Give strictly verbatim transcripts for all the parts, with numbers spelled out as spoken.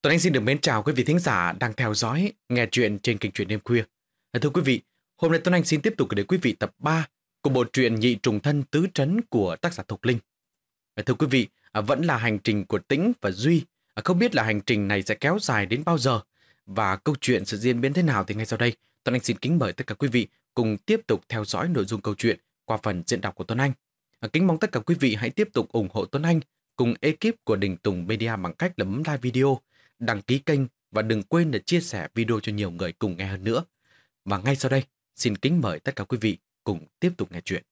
Tuấn Anh xin được mến chào quý vị thính giả đang theo dõi, nghe chuyện trên kênh Truyện Đêm Khuya. À, thưa quý vị, hôm nay Tuấn Anh xin tiếp tục gửi đến quý vị tập ba của bộ truyện Nhị Trùng Thân Tứ Trấn của tác giả Thục Linh. À, thưa quý vị, à, vẫn là hành trình của Tĩnh và Duy. À, không biết là hành trình này sẽ kéo dài đến bao giờ và câu chuyện sẽ diễn biến thế nào thì ngay sau đây Tuấn Anh xin kính mời tất cả quý vị cùng tiếp tục theo dõi nội dung câu chuyện qua phần diễn đọc của Tuấn Anh. À, kính mong tất cả quý vị hãy tiếp tục ủng hộ Tuấn Anh cùng ekip của Đình Tùng Media bằng cách là bấm like video, đăng ký kênh và đừng quên để chia sẻ video cho nhiều người cùng nghe hơn nữa. Và ngay sau đây, xin kính mời tất cả quý vị cùng tiếp tục nghe chuyện.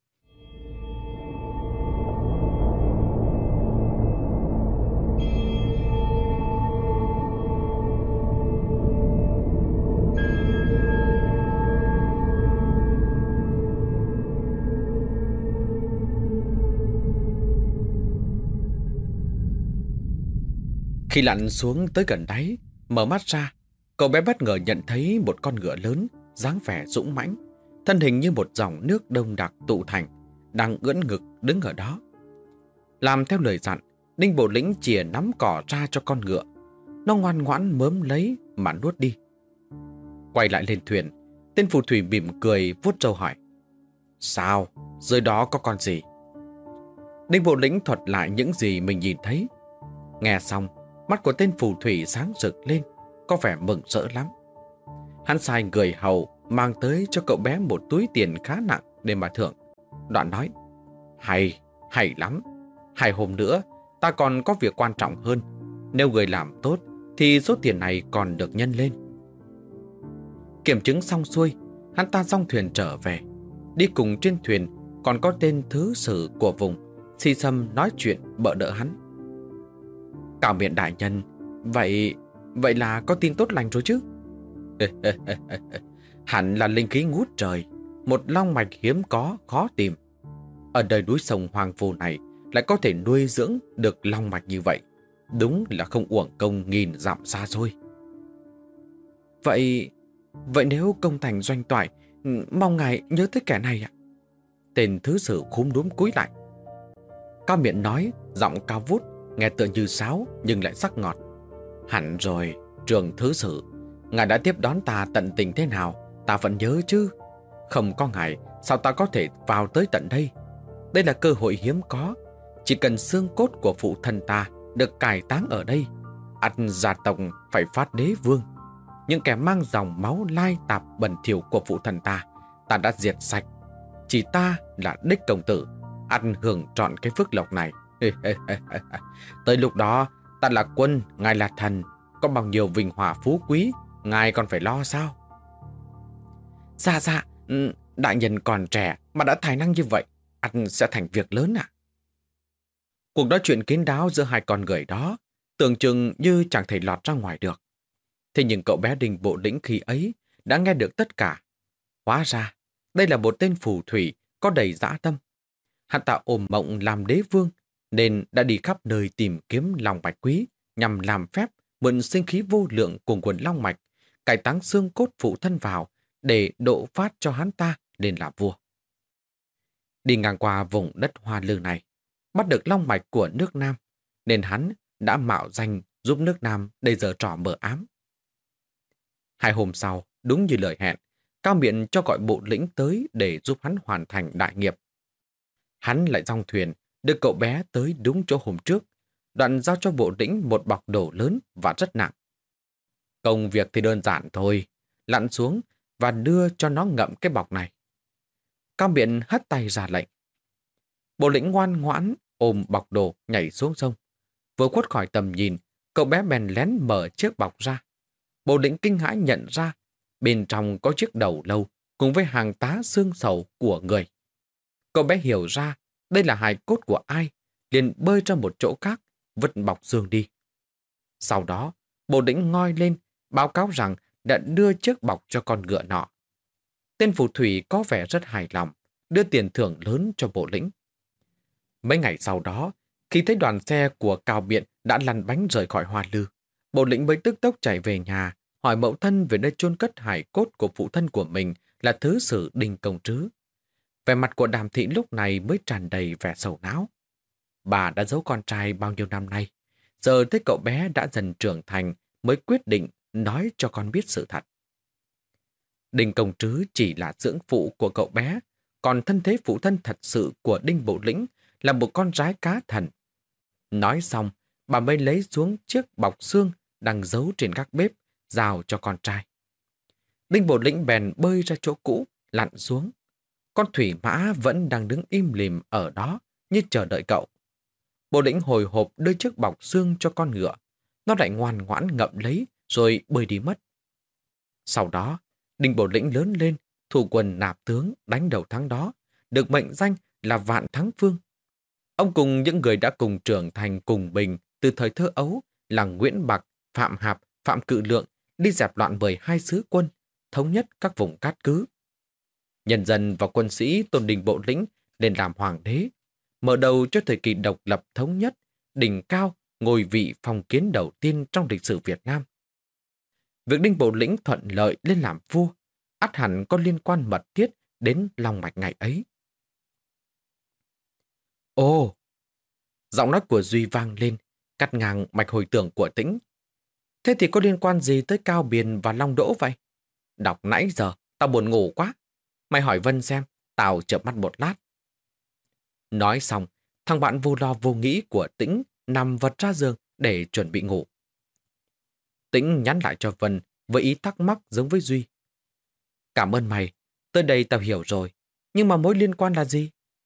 Khi lặn xuống tới gần đáy, mở mắt ra, cậu bé bất ngờ nhận thấy một con ngựa lớn, dáng vẻ dũng mãnh, thân hình như một dòng nước đông đặc tụ thành, đang ưỡn ngực đứng ở đó. Làm theo lời dặn, Ninh Bộ Lĩnh chìa nắm cỏ ra cho con ngựa. Nó ngoan ngoãn mớm lấy mà nuốt đi. Quay lại lên thuyền, tên phù thủy mỉm cười vuốt râu hỏi: "Sao? Dưới đó có con gì?" Ninh Bộ Lĩnh thuật lại những gì mình nhìn thấy. Nghe xong, mắt của tên phù thủy sáng rực lên, có vẻ mừng rỡ lắm. Hắn sai người hầu mang tới cho cậu bé một túi tiền khá nặng để mà thưởng. Đoạn nói: Hay, hay lắm. Hai hôm nữa, ta còn có việc quan trọng hơn. Nếu người làm tốt, thì số tiền này còn được nhân lên. Kiểm chứng xong xuôi, hắn ta dong thuyền trở về. Đi cùng trên thuyền còn có tên thứ sử của vùng, Si Sâm nói chuyện bợ đỡ hắn. Cao miện đại nhân, vậy vậy là có tin tốt lành rồi chứ? Hẳn là linh khí ngút trời, một long mạch hiếm có, khó tìm. Ở đời núi sông Hoàng Phù này lại có thể nuôi dưỡng được long mạch như vậy, đúng là không uổng công nghìn dặm xa xôi. Vậy, vậy nếu công thành doanh toại, mong ngài nhớ tới kẻ này ạ. Tên thứ sử khúm núm cúi lại. Cao miệng nói, giọng cao vút, nghe tựa như sáo nhưng lại sắc ngọt. Hẳn rồi, trường thứ sử, ngài đã tiếp đón ta tận tình thế nào, ta vẫn nhớ chứ. Không có ngài, sao ta có thể vào tới tận đây? Đây là cơ hội hiếm có. Chỉ cần xương cốt của phụ thân ta được cải táng ở đây, ắt gia tộc phải phát đế vương. Những kẻ mang dòng máu lai tạp bẩn thỉu của phụ thân ta, ta đã diệt sạch. Chỉ ta là đích công tử, ăn hưởng trọn cái phước lộc này. Tới lúc đó, ta là quân, ngài là thần, có bao nhiêu vinh hòa phú quý, ngài còn phải lo sao? Dạ dạ, đại nhân còn trẻ mà đã tài năng như vậy, ắt sẽ thành việc lớn à? Cuộc nói chuyện kín đáo giữa hai con người đó tưởng chừng như chẳng thể lọt ra ngoài được. Thế nhưng cậu bé Đình Bộ Lĩnh khi ấy đã nghe được tất cả. Hóa ra, đây là một tên phù thủy có đầy dã tâm. Hắn ta ôm mộng làm đế vương, nên đã đi khắp nơi tìm kiếm long mạch quý, nhằm làm phép mượn sinh khí vô lượng của nguồn long mạch, cải táng xương cốt phụ thân vào để độ phát cho hắn ta lên làm vua. Đi ngang qua vùng đất hoa lư này, bắt được long mạch của nước Nam, nên hắn đã mạo danh giúp nước Nam đầy giờ trò mờ ám. Hai hôm sau, đúng như lời hẹn, Cao Miện cho gọi Bộ Lĩnh tới để giúp hắn hoàn thành đại nghiệp. Hắn lại dong thuyền, đưa cậu bé tới đúng chỗ hôm trước, đoạn giao cho Bộ Lĩnh một bọc đồ lớn và rất nặng. Công việc thì đơn giản thôi, lặn xuống và đưa cho nó ngậm cái bọc này. Cao Miện hất tay ra lệnh. Bộ Lĩnh ngoan ngoãn ôm bọc đồ nhảy xuống sông. Vừa khuất khỏi tầm nhìn, cậu bé bèn lén mở chiếc bọc ra. Bộ Lĩnh kinh hãi nhận ra bên trong có chiếc đầu lâu cùng với hàng tá xương sầu của người. Cậu bé hiểu ra đây là hài cốt của ai, liền bơi ra một chỗ khác, vứt bọc xương đi. Sau đó, Bộ Lĩnh ngoi lên, báo cáo rằng đã đưa chiếc bọc cho con ngựa nọ. Tên phù thủy có vẻ rất hài lòng, đưa tiền thưởng lớn cho Bộ Lĩnh. Mấy ngày sau đó, khi thấy đoàn xe của Cao Biện đã lăn bánh rời khỏi Hoa Lư, Bộ Lĩnh mới tức tốc chạy về nhà, hỏi mẫu thân về nơi chôn cất hài cốt của phụ thân của mình là thứ sử Đinh Công Trứ. Vẻ mặt của Đàm Thị lúc này mới tràn đầy vẻ sầu não. Bà đã giấu con trai bao nhiêu năm nay, giờ thấy cậu bé đã dần trưởng thành mới quyết định nói cho con biết sự thật. Đinh Công Trứ chỉ là dưỡng phụ của cậu bé, còn thân thế phụ thân thật sự của Đinh Bộ Lĩnh là một con rái cá thần. Nói xong, bà mới lấy xuống chiếc bọc xương đang giấu trên gác bếp, giao cho con trai. Đinh Bộ Lĩnh bèn bơi ra chỗ cũ, lặn xuống. Con thủy mã vẫn đang đứng im lìm ở đó như chờ đợi cậu. Bộ Lĩnh hồi hộp đưa chiếc bọc xương cho con ngựa. Nó lại ngoan ngoãn ngậm lấy rồi bơi đi mất. Sau đó, Đinh Bộ Lĩnh lớn lên, thủ quân nạp tướng đánh đầu thắng đó, được mệnh danh là Vạn Thắng Vương. Ông cùng những người đã cùng trưởng thành cùng Bình từ thời thơ ấu là Nguyễn Bạc, Phạm Hạp, Phạm Cự Lượng đi dẹp loạn mười hai sứ quân, thống nhất các vùng cát cứ. Nhân dân và quân sĩ tôn Đinh Bộ Lĩnh lên làm hoàng đế, mở đầu cho thời kỳ độc lập thống nhất, đỉnh cao ngôi vị phong kiến đầu tiên trong lịch sử Việt Nam. Việc Đinh Bộ Lĩnh thuận lợi lên làm vua, ắt hẳn có liên quan mật thiết đến lòng mạch ngày ấy. Ồ! Giọng nói của Duy vang lên, cắt ngang mạch hồi tưởng của Tĩnh. Thế thì có liên quan gì tới Cao Biền và Long Đỗ vậy? Đọc nãy giờ, tao buồn ngủ quá. Mày hỏi Vân xem, tao chợp mắt một lát. Nói xong, thằng bạn vô lo vô nghĩ của Tĩnh nằm vật ra giường để chuẩn bị ngủ. Tĩnh nhắn lại cho Vân với ý thắc mắc giống với Duy. Cảm ơn mày, tới đây tao hiểu rồi. Nhưng mà mối liên quan là gì?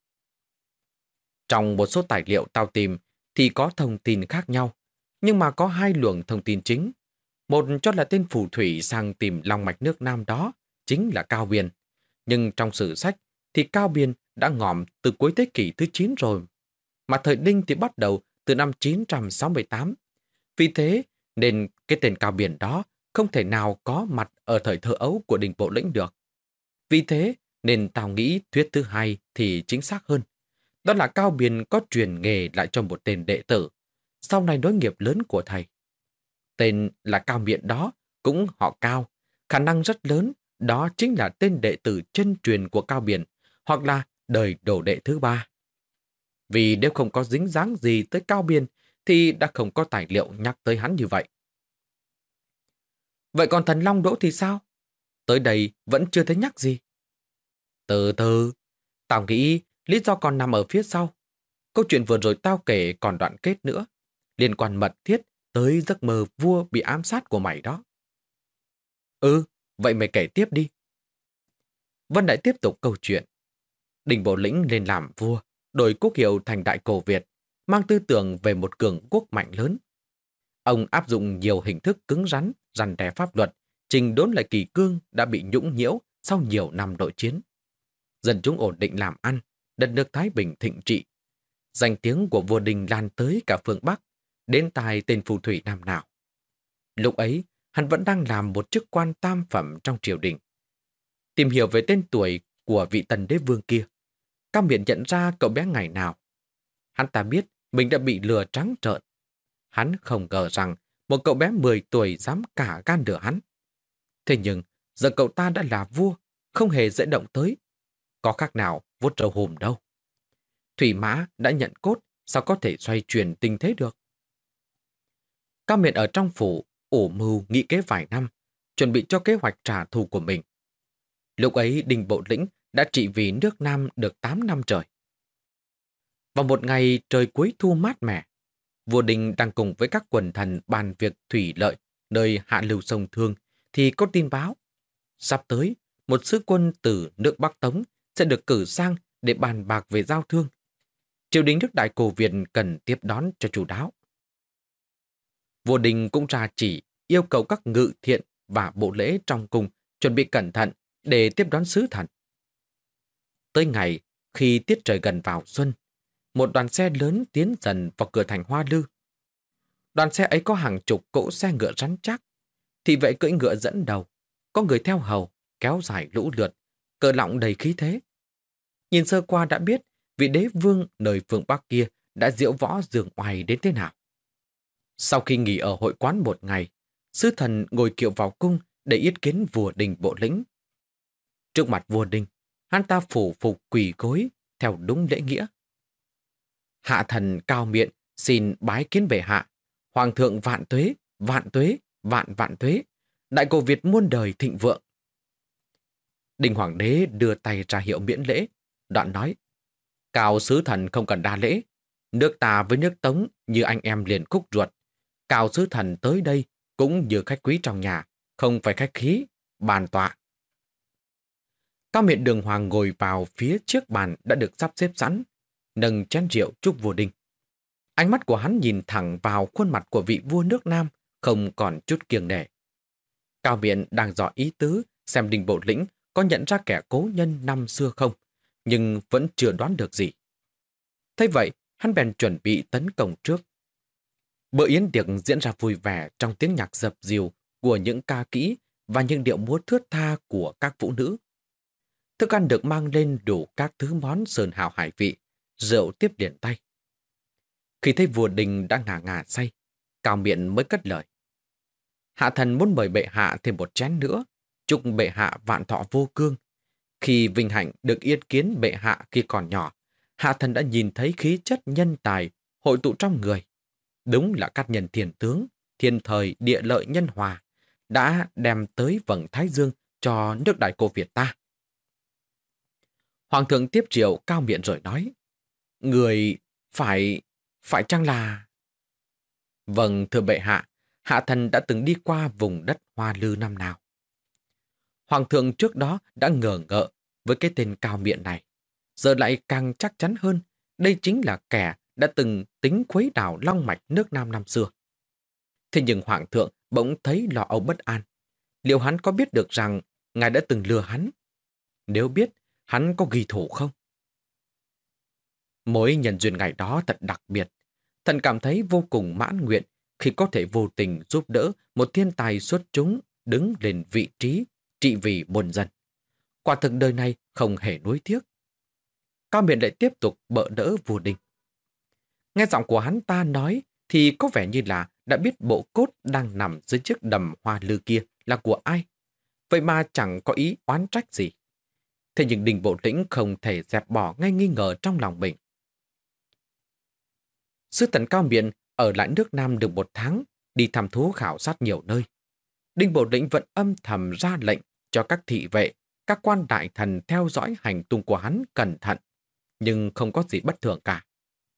Trong một số tài liệu tao tìm thì có thông tin khác nhau, nhưng mà có hai luồng thông tin chính. Một cho là tên phù thủy sang tìm long mạch nước Nam đó chính là Cao Biền. Nhưng trong sử sách thì Cao Biền đã ngỏm từ cuối thế kỷ thứ chín rồi, mà thời Đinh thì bắt đầu từ năm chín trăm sáu mươi tám. Vì thế nên cái tên Cao Biền đó không thể nào có mặt ở thời thơ ấu của Đinh Bộ Lĩnh được. Vì thế nên tao nghĩ thuyết thứ hai thì chính xác hơn. Đó là Cao Biền có truyền nghề lại cho một tên đệ tử, sau này nối nghiệp lớn của thầy. Tên là Cao Biện đó cũng họ Cao, khả năng rất lớn đó chính là tên đệ tử chân truyền của Cao Biền, hoặc là đời đồ đệ thứ ba. Vì nếu không có dính dáng gì tới Cao Biền thì đã không có tài liệu nhắc tới hắn như vậy. Vậy còn thần Long Đỗ thì sao? Tới đây vẫn chưa thấy nhắc gì. Từ từ, tao nghĩ lý do còn nằm ở phía sau. Câu chuyện vừa rồi tao kể còn đoạn kết nữa, liên quan mật thiết tới giấc mơ vua bị ám sát của mày đó. Ừ, vậy mày kể tiếp đi. Vân lại tiếp tục câu chuyện. Đinh Bộ Lĩnh lên làm vua, đổi quốc hiệu thành Đại Cổ Việt, mang tư tưởng về một cường quốc mạnh lớn. Ông áp dụng nhiều hình thức cứng rắn, răn đe pháp luật, trình đốn lại kỷ cương đã bị nhũng nhiễu sau nhiều năm nội chiến. Dân chúng ổn định làm ăn, đất nước Thái Bình thịnh trị. Danh tiếng của vua Đinh lan tới cả phương Bắc, đến tai tên phù thủy Nam nào. Lúc ấy, hắn vẫn đang làm một chức quan tam phẩm trong triều đình. Tìm hiểu về tên tuổi của vị tần đế vương kia, Cao Biện nhận ra cậu bé ngày nào. Hắn ta biết mình đã bị lừa trắng trợn. Hắn không ngờ rằng một cậu bé mười tuổi dám cả gan lừa hắn. Thế nhưng, giờ cậu ta đã là vua, không hề dễ động tới. Có khác nào vuốt râu hùm đâu. Thủy Mã đã nhận cốt, sao có thể xoay chuyển tình thế được? Cao Biện ở trong phủ, ủ mưu nghĩ kế vài năm, chuẩn bị cho kế hoạch trả thù của mình. Lúc ấy Đinh Bộ Lĩnh đã trị vì nước Nam được tám năm trời. Vào một ngày trời cuối thu mát mẻ, vua Đinh đang cùng với các quần thần bàn việc thủy lợi nơi hạ lưu sông Thương thì có tin báo. Sắp tới, một sứ quân từ nước Bắc Tống sẽ được cử sang để bàn bạc về giao thương. Triều đình nước Đại Cổ Việt cần tiếp đón cho chu đáo. Vua Đinh cũng ra chỉ yêu cầu các ngự thiện và bộ lễ trong cung chuẩn bị cẩn thận để tiếp đón sứ thần. Tới ngày, khi tiết trời gần vào xuân, một đoàn xe lớn tiến dần vào cửa thành Hoa Lư. Đoàn xe ấy có hàng chục cỗ xe ngựa rắn chắc. Thị vệ cưỡi ngựa dẫn đầu, có người theo hầu, kéo dài lũ lượt, cờ lọng đầy khí thế. Nhìn sơ qua đã biết vị đế vương nơi phương Bắc kia đã diễu võ dường oai đến thế nào. Sau khi nghỉ ở hội quán một ngày, sứ thần ngồi kiệu vào cung để yết kiến vua Đinh Bộ Lĩnh. Trước mặt vua Đinh, hắn ta phủ phục quỳ gối theo đúng lễ nghĩa. Hạ thần Cao Biện xin bái kiến bệ hạ, hoàng thượng vạn tuế, vạn tuế, vạn vạn tuế, đại cổ Việt muôn đời thịnh vượng. Đinh Hoàng đế đưa tay ra hiệu miễn lễ, đoạn nói, Cao sứ thần không cần đa lễ, nước ta với nước Tống như anh em liền khúc ruột. Cao sứ thần tới đây cũng như khách quý trong nhà, không phải khách khí, bàn tọa. Cao Miện đường hoàng ngồi vào phía chiếc bàn đã được sắp xếp sẵn, nâng chén rượu chúc vua Đinh. Ánh mắt của hắn nhìn thẳng vào khuôn mặt của vị vua nước Nam, không còn chút kiêng nể. Cao Miện đang dò ý tứ xem Đinh Bộ Lĩnh có nhận ra kẻ cố nhân năm xưa không, nhưng vẫn chưa đoán được gì. Thế vậy, hắn bèn chuẩn bị tấn công trước. Bữa yến tiệc diễn ra vui vẻ trong tiếng nhạc dập dìu của những ca kỹ và những điệu múa thướt tha của các phụ nữ. Thức ăn được mang lên đủ các thứ món sơn hào hải vị, rượu tiếp liền tay. Khi thấy vua Đinh đã ngà ngà say, Cao Miện mới cất lời. Hạ thần muốn mời bệ hạ thêm một chén nữa, chúc bệ hạ vạn thọ vô cương. Khi vinh hạnh được yết kiến bệ hạ khi còn nhỏ, hạ thần đã nhìn thấy khí chất nhân tài hội tụ trong người. Đúng là các nhân thiên tướng, thiên thời địa lợi nhân hòa, đã đem tới vầng thái dương cho nước Đại Cô Việt ta. Hoàng thượng tiếp triệu Cao Miện rồi nói, người phải, phải chăng là... Vâng, thưa bệ hạ, hạ thần đã từng đi qua vùng đất Hoa Lư năm nào. Hoàng thượng trước đó đã ngờ ngợ với cái tên Cao Miện này, giờ lại càng chắc chắn hơn, đây chính là kẻ đã từng tính khuấy đảo long mạch nước Nam năm xưa. Thế nhưng Hoàng thượng bỗng thấy lo âu bất an. Liệu hắn có biết được rằng ngài đã từng lừa hắn? Nếu biết, hắn có ghi thủ không? Mối nhân duyên ngày đó thật đặc biệt. Thần cảm thấy vô cùng mãn nguyện khi có thể vô tình giúp đỡ một thiên tài xuất chúng đứng lên vị trí trị vì muôn dân. Quả thực đời này không hề nuối tiếc. Cao Miện lại tiếp tục bợ đỡ vua Đinh. Nghe giọng của hắn ta nói thì có vẻ như là đã biết bộ cốt đang nằm dưới chiếc đầm Hoa Lư kia là của ai. Vậy mà chẳng có ý oán trách gì. Thế nhưng Đinh Bộ Lĩnh không thể dẹp bỏ ngay nghi ngờ trong lòng mình. Sứ thần Cao Miện ở lại nước Nam được một tháng, đi thăm thú khảo sát nhiều nơi. Đinh Bộ Lĩnh vẫn âm thầm ra lệnh cho các thị vệ, các quan đại thần theo dõi hành tung của hắn cẩn thận, nhưng không có gì bất thường cả.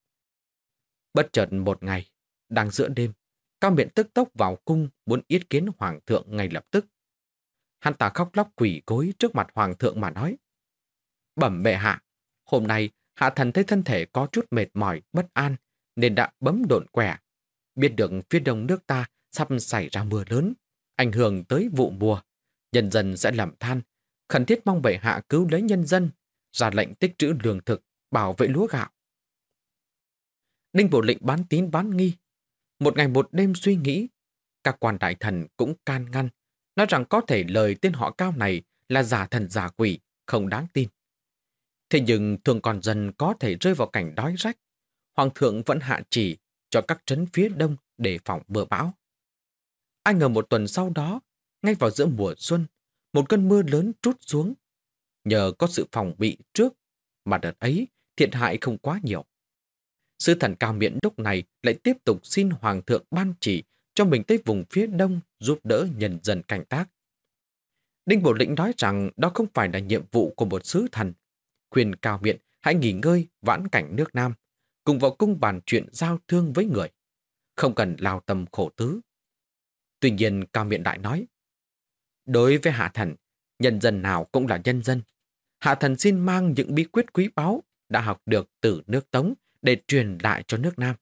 Bất chợt một ngày, đang giữa đêm, Cao Miện tức tốc vào cung muốn yết kiến hoàng thượng ngay lập tức. Hắn ta khóc lóc quỳ gối trước mặt hoàng thượng mà nói: Bẩm bệ hạ, hôm nay hạ thần thấy thân thể có chút mệt mỏi, bất an, nên đã bấm độn quẻ. Biết được phía đông nước ta sắp xảy ra mưa lớn, ảnh hưởng tới vụ mùa, nhân dân sẽ lầm than, khẩn thiết mong bệ hạ cứu lấy nhân dân, ra lệnh tích trữ lương thực, bảo vệ lúa gạo. Đinh Bộ Lĩnh bán tín bán nghi. Một ngày một đêm suy nghĩ, các quan đại thần cũng can ngăn, nói rằng có thể lời tên họ Cao này là giả thần giả quỷ, không đáng tin. Thế nhưng thường còn dân có thể rơi vào cảnh đói rách. Hoàng thượng vẫn hạ chỉ cho các trấn phía đông đề phòng mưa bão. Ai ngờ một tuần sau đó, ngay vào giữa mùa xuân, một cơn mưa lớn trút xuống. Nhờ có sự phòng bị trước, mà đợt ấy thiệt hại không quá nhiều. Sứ thần Cao Miện lúc này lại tiếp tục xin Hoàng thượng ban chỉ cho mình tới vùng phía đông giúp đỡ nhân dân canh tác. Đinh Bộ Lĩnh nói rằng đó không phải là nhiệm vụ của một sứ thần. Khuyên Cao Miện hãy nghỉ ngơi vãn cảnh nước Nam, cùng vào cung bàn chuyện giao thương với người, không cần lao tâm khổ tứ. Tuy nhiên Cao Miện đại nói: Đối với hạ thần, nhân dân nào cũng là nhân dân. Hạ thần xin mang những bí quyết quý báu đã học được từ nước Tống để truyền lại cho nước Nam.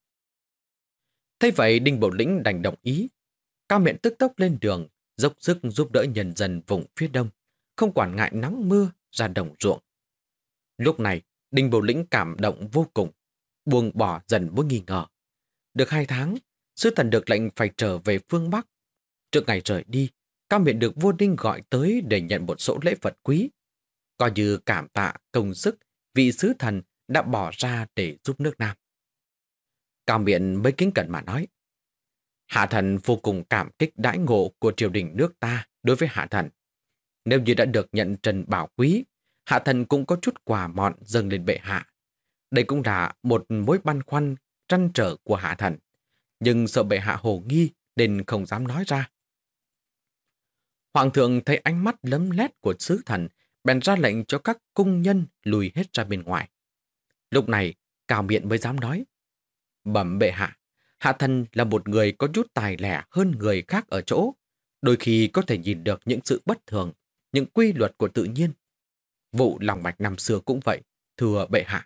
Thế vậy Đinh Bộ Lĩnh đành đồng ý. Cao Miện tức tốc lên đường, dốc sức giúp đỡ nhân dân vùng phía đông, không quản ngại nắng mưa ra đồng ruộng. Lúc này, Đinh Bộ Lĩnh cảm động vô cùng, buông bỏ dần mối nghi ngờ. Được hai tháng, sứ thần được lệnh phải trở về phương Bắc. Trước ngày rời đi, Cao Miện được vua Đinh gọi tới để nhận một số lễ vật quý, coi như cảm tạ công sức vị sứ thần đã bỏ ra để giúp nước Nam. Cao Miện mới kính cẩn mà nói: Hạ thần vô cùng cảm kích đãi ngộ của triều đình nước ta đối với hạ thần. Nếu như đã được nhận trần bảo quý, hạ thần cũng có chút quà mọn dâng lên bệ hạ. Đây cũng là một mối băn khoăn trăn trở của hạ thần, nhưng sợ bệ hạ hồ nghi nên không dám nói ra. Hoàng thượng thấy ánh mắt lấm lét của sứ thần, bèn ra lệnh cho các cung nhân lùi hết ra bên ngoài. Lúc này, Cao Miện mới dám nói: Bẩm bệ hạ, hạ thần là một người có chút tài lẻ hơn người khác ở chỗ, đôi khi có thể nhìn được những sự bất thường, những quy luật của tự nhiên. Vụ lòng mạch năm xưa cũng vậy, thưa bệ hạ.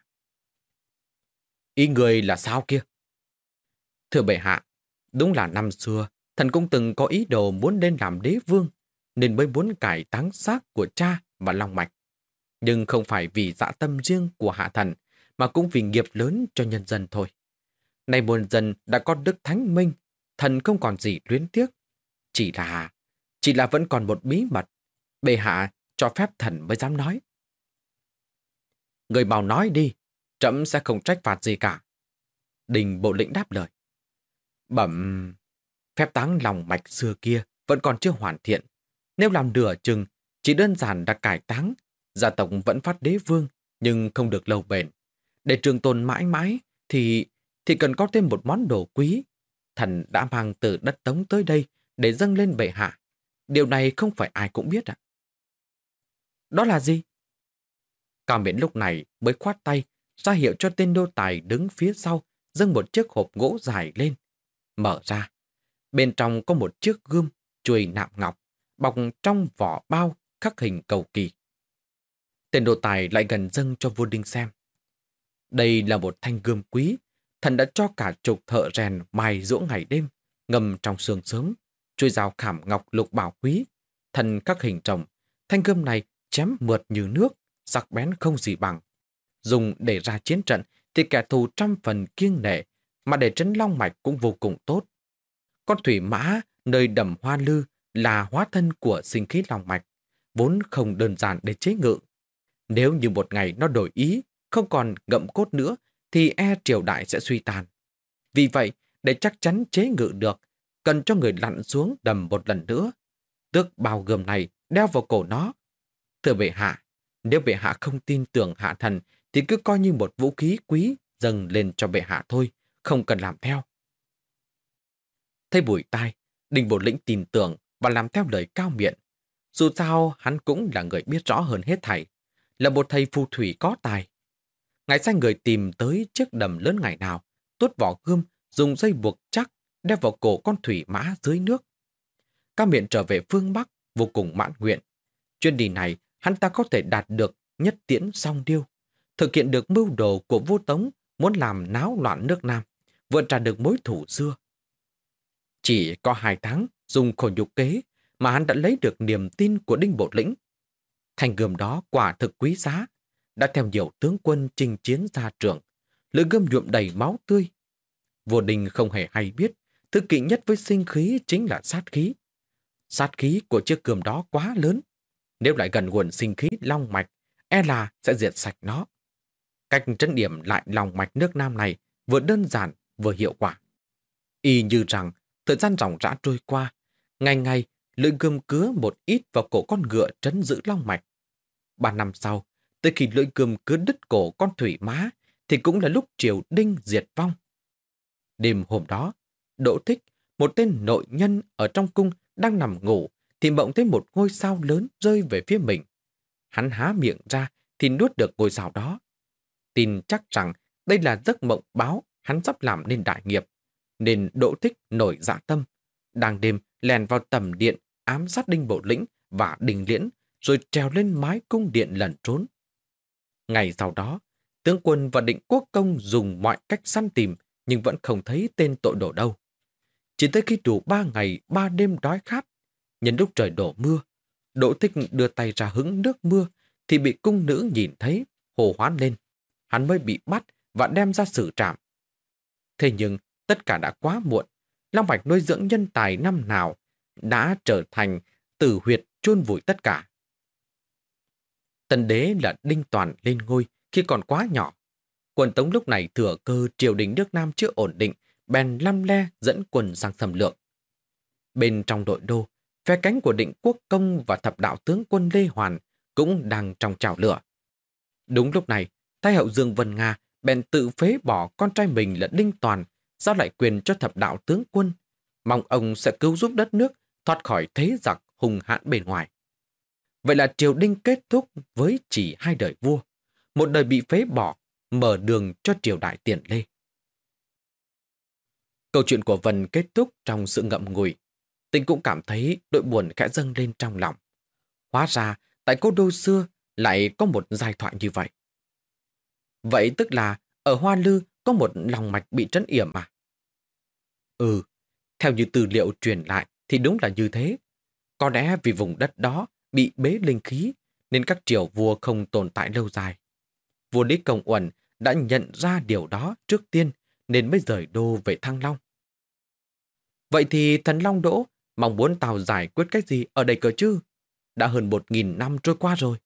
Ý người là sao kia? Thưa bệ hạ, đúng là năm xưa, thần cũng từng có ý đồ muốn lên làm đế vương, nên mới muốn cải táng xác của cha và long mạch. Nhưng không phải vì dạ tâm riêng của hạ thần, mà cũng vì nghiệp lớn cho nhân dân thôi. Nay muôn dân đã có đức thánh minh, thần không còn gì luyến tiếc. Chỉ là, chỉ là vẫn còn một bí mật, bệ hạ cho phép thần mới dám nói. Người mau nói đi, trẫm sẽ không trách phạt gì cả. Đình Bộ Lĩnh đáp lời. Bẩm, phép táng lòng mạch xưa kia vẫn còn chưa hoàn thiện. Nếu làm nửa chừng, chỉ đơn giản là cải táng, gia tộc vẫn phát đế vương, nhưng không được lâu bền. Để trường tồn mãi mãi, thì thì cần có thêm một món đồ quý. Thần đã mang từ đất Tống tới đây để dâng lên bệ hạ. Điều này không phải ai cũng biết ạ. Đó là gì? Cao Miễn lúc này mới khoát tay, ra hiệu cho tên nô tài đứng phía sau, dâng một chiếc hộp gỗ dài lên. Mở ra. Bên trong có một chiếc gươm, chuôi nạm ngọc, bọc trong vỏ bao khắc hình cầu kỳ. Tên nô tài lại gần dâng cho vua Đinh xem. Đây là một thanh gươm quý, thần đã cho cả chục thợ rèn mài giũa ngày đêm, ngầm trong sương sớm, chuôi dao khảm ngọc lục bảo quý, thần khắc hình rồng. Thanh gươm này chém mượt như nước, sắc bén không gì bằng. Dùng để ra chiến trận thì kẻ thù trăm phần kiêng nể, mà để trấn long mạch cũng vô cùng tốt. Con thủy mã nơi đầm hoa lư là hóa thân của sinh khí long mạch, vốn không đơn giản để chế ngự. Nếu như một ngày nó đổi ý, không còn ngậm cốt nữa, thì e triều đại sẽ suy tàn. Vì vậy, để chắc chắn chế ngự được, cần cho người lặn xuống đầm một lần nữa. Tước bao gươm này đeo vào cổ nó. Thưa bệ hạ, nếu bệ hạ không tin tưởng hạ thần, thì cứ coi như một vũ khí quý dâng lên cho bệ hạ thôi, không cần làm theo. Thấy bùi tai, Đình Bộ Lĩnh tin tưởng và làm theo lời Cao Miện. Dù sao, hắn cũng là người biết rõ hơn hết thảy, là một thầy phù thủy có tài. Ngài sai người tìm tới chiếc đầm lớn ngày nào, tuốt vỏ gươm, dùng dây buộc chắc, đeo vào cổ con thủy mã dưới nước. Cao Miện trở về phương Bắc, vô cùng mãn nguyện. Chuyến đi này, hắn ta có thể đạt được nhất tiễn song điêu, thực hiện được mưu đồ của vua Tống muốn làm náo loạn nước Nam, vượt trả được mối thù xưa. Chỉ có hai tháng dùng khổ nhục kế mà hắn đã lấy được niềm tin của Đinh Bộ Lĩnh. Thanh gươm đó quả thực quý giá, đã theo nhiều tướng quân chinh chiến ra trường, lưỡi gươm nhuộm đầy máu tươi. Vua Đinh không hề hay biết, thứ kỵ nhất với sinh khí chính là sát khí. Sát khí của chiếc gươm đó quá lớn, nếu lại gần nguồn sinh khí long mạch, e là sẽ diệt sạch nó. Cách trấn điểm lại lòng mạch nước Nam này vừa đơn giản vừa hiệu quả. Y như rằng thời gian ròng rã trôi qua, ngày ngày lưỡi gươm cứa một ít vào cổ con ngựa trấn giữ long mạch. Ba năm sau, tới khi lưỡi gươm cứa đứt cổ con thủy mã, thì cũng là lúc triều Đinh diệt vong. Đêm hôm đó, Đỗ Thích, một tên nội nhân ở trong cung đang nằm ngủ, thì mộng thấy một ngôi sao lớn rơi về phía mình. Hắn há miệng ra thì nuốt được ngôi sao đó. Tin chắc rằng đây là giấc mộng báo hắn sắp làm nên đại nghiệp, nên Đỗ Thích nổi dạ tâm, đang đêm lèn vào tầm điện ám sát Đinh Bộ Lĩnh và Đinh Liễn, rồi trèo lên mái cung điện lẩn trốn. Ngày sau đó, tướng quân và Định Quốc Công dùng mọi cách săn tìm, nhưng vẫn không thấy tên tội đồ đâu. Chỉ tới khi đủ ba ngày ba đêm đói khát, nhân lúc trời đổ mưa, Đỗ Thích đưa tay ra hứng nước mưa thì bị cung nữ nhìn thấy, hồ hoán lên. Hắn mới bị bắt và đem ra xử trảm. Thế nhưng tất cả đã quá muộn. Long mạch nuôi dưỡng nhân tài năm nào đã trở thành tử huyệt chôn vùi tất cả. Tân đế là Đinh Toàn lên ngôi khi còn quá nhỏ. Quân Tống lúc này thừa cơ triều đình nước Nam chưa ổn định, bèn lăm le dẫn quân sang xâm lược. Bên trong nội đô, phe cánh của Định Quốc Công và thập đạo tướng quân Lê Hoàn cũng đang trong chảo lửa. Đúng lúc này, Thái hậu Dương Vân Nga bèn tự phế bỏ con trai mình là Đinh Toàn, giao lại quyền cho thập đạo tướng quân, mong ông sẽ cứu giúp đất nước thoát khỏi thế giặc hung hãn bên ngoài. Vậy là triều đình kết thúc với chỉ hai đời vua, một đời bị phế bỏ, mở đường cho triều đại tiền Lê. Câu chuyện của Vân kết thúc trong sự ngậm ngùi. Tĩnh cũng cảm thấy nỗi buồn khẽ dâng lên trong lòng. Hóa ra, tại cố đô xưa lại có một giai thoại như vậy. Vậy tức là ở Hoa Lư có một lòng mạch bị trấn yểm à? Ừ, theo như tư liệu truyền lại thì đúng là như thế. Có lẽ vì vùng đất đó bị bế linh khí nên các triều vua không tồn tại lâu dài. Vua Lý Công Uẩn đã nhận ra điều đó trước tiên nên mới rời đô về Thăng Long. Vậy thì thần Long Đỗ mong muốn Tào giải quyết cái gì ở đây cơ chứ? Đã hơn một nghìn năm trôi qua rồi.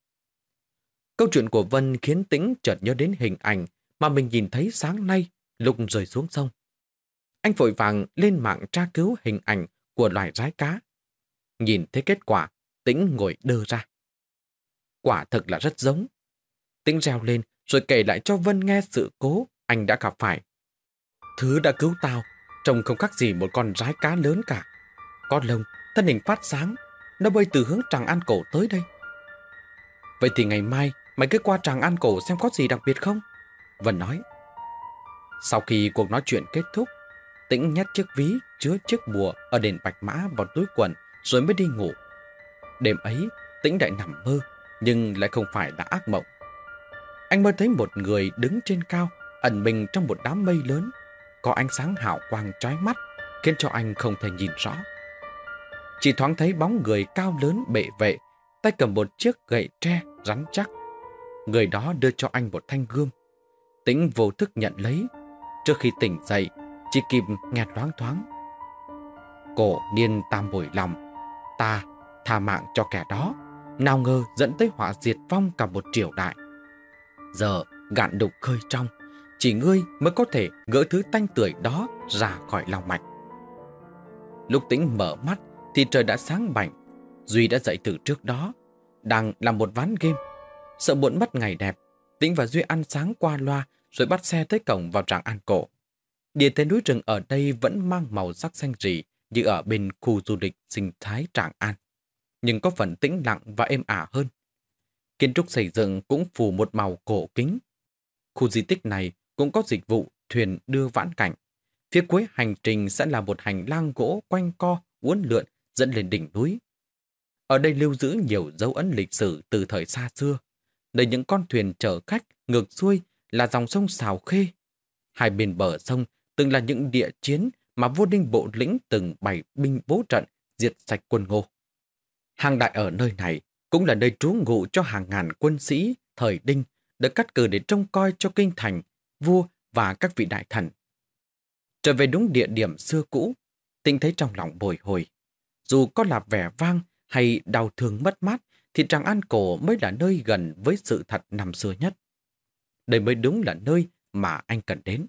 Câu chuyện của Vân khiến Tĩnh chợt nhớ đến hình ảnh mà mình nhìn thấy sáng nay lúc rơi xuống sông. Anh vội vàng lên mạng tra cứu hình ảnh của loài rái cá. Nhìn thấy kết quả, Tĩnh ngồi đơ ra. Quả thực là rất giống. Tĩnh reo lên rồi kể lại cho Vân nghe sự cố anh đã gặp phải. Thứ đã cứu tao, trông không khác gì một con rái cá lớn cả. Có lông, thân hình phát sáng, nó bơi từ hướng Tràng An Cổ tới đây. Vậy thì ngày mai mày cứ qua Tràng An Cổ xem có gì đặc biệt không? Vân nói. Sau khi cuộc nói chuyện kết thúc, Tĩnh nhét chiếc ví chứa chiếc bùa ở đền Bạch Mã vào túi quần rồi mới đi ngủ. Đêm ấy, Tĩnh lại nằm mơ, nhưng lại không phải là ác mộng. Anh mơ thấy một người đứng trên cao, ẩn mình trong một đám mây lớn, có ánh sáng hào quang chói mắt, khiến cho anh không thể nhìn rõ. Chỉ thoáng thấy bóng người cao lớn bệ vệ, tay cầm một chiếc gậy tre rắn chắc. Người đó đưa cho anh một thanh gươm. Tĩnh vô thức nhận lấy. Trước khi tỉnh dậy, chỉ kịp nghe loáng thoáng: cổ niên tam bồi lòng, ta tha mạng cho kẻ đó, nào ngờ dẫn tới họa diệt vong cả một triều đại. Giờ gạn đục khơi trong, chỉ ngươi mới có thể gỡ thứ tanh tưởi đó ra khỏi lòng mạch. Lúc Tĩnh mở mắt thì trời đã sáng bảnh. Duy đã dậy từ trước đó, đang làm một ván game. Sợ muộn mất ngày đẹp, Tĩnh và Duy ăn sáng qua loa rồi bắt xe tới cổng vào Tràng An Cổ. Địa thế núi rừng ở đây vẫn mang màu sắc xanh rì như ở bên khu du lịch sinh thái Tràng An, nhưng có phần tĩnh lặng và êm ả hơn. Kiến trúc xây dựng cũng phủ một màu cổ kính. Khu di tích này cũng có dịch vụ thuyền đưa vãn cảnh. Phía cuối hành trình sẽ là một hành lang gỗ quanh co, uốn lượn dẫn lên đỉnh núi. Ở đây lưu giữ nhiều dấu ấn lịch sử từ thời xa xưa. Nơi những con thuyền chở khách ngược xuôi là dòng sông Sào Khê. Hai bên bờ sông từng là những địa chiến mà vua Đinh Bộ Lĩnh từng bày binh bố trận diệt sạch quân Ngô. Hang đại ở nơi này cũng là nơi trú ngụ cho hàng ngàn quân sĩ thời Đinh được cắt cử để trông coi cho kinh thành, vua và các vị đại thần. Trở về đúng địa điểm xưa cũ, Tĩnh thấy trong lòng bồi hồi. Dù có là vẻ vang hay đau thương mất mát, thì Tràng An Cổ mới là nơi gần với sự thật năm xưa nhất. Đây mới đúng là nơi mà anh cần đến.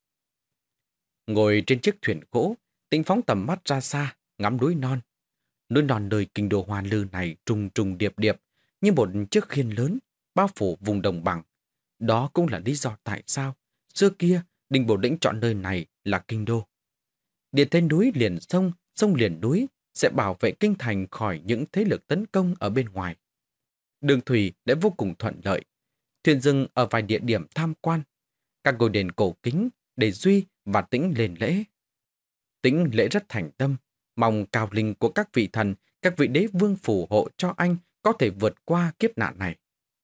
Ngồi trên chiếc thuyền gỗ, Tĩnh phóng tầm mắt ra xa, ngắm núi non. Núi non nơi kinh đô Hoa Lư này trùng trùng điệp điệp, như một chiếc khiên lớn, bao phủ vùng đồng bằng. Đó cũng là lý do tại sao xưa kia Đinh Bộ Lĩnh chọn nơi này là kinh đô. Địa thế núi liền sông, sông liền núi sẽ bảo vệ kinh thành khỏi những thế lực tấn công ở bên ngoài. Đường thủy đã vô cùng thuận lợi. Thuyền dừng ở vài địa điểm tham quan. Các ngôi đền cổ kính để Duy và Tĩnh lên lễ. Tĩnh lễ rất thành tâm, mong cao linh của các vị thần, các vị đế vương phù hộ cho anh có thể vượt qua kiếp nạn này.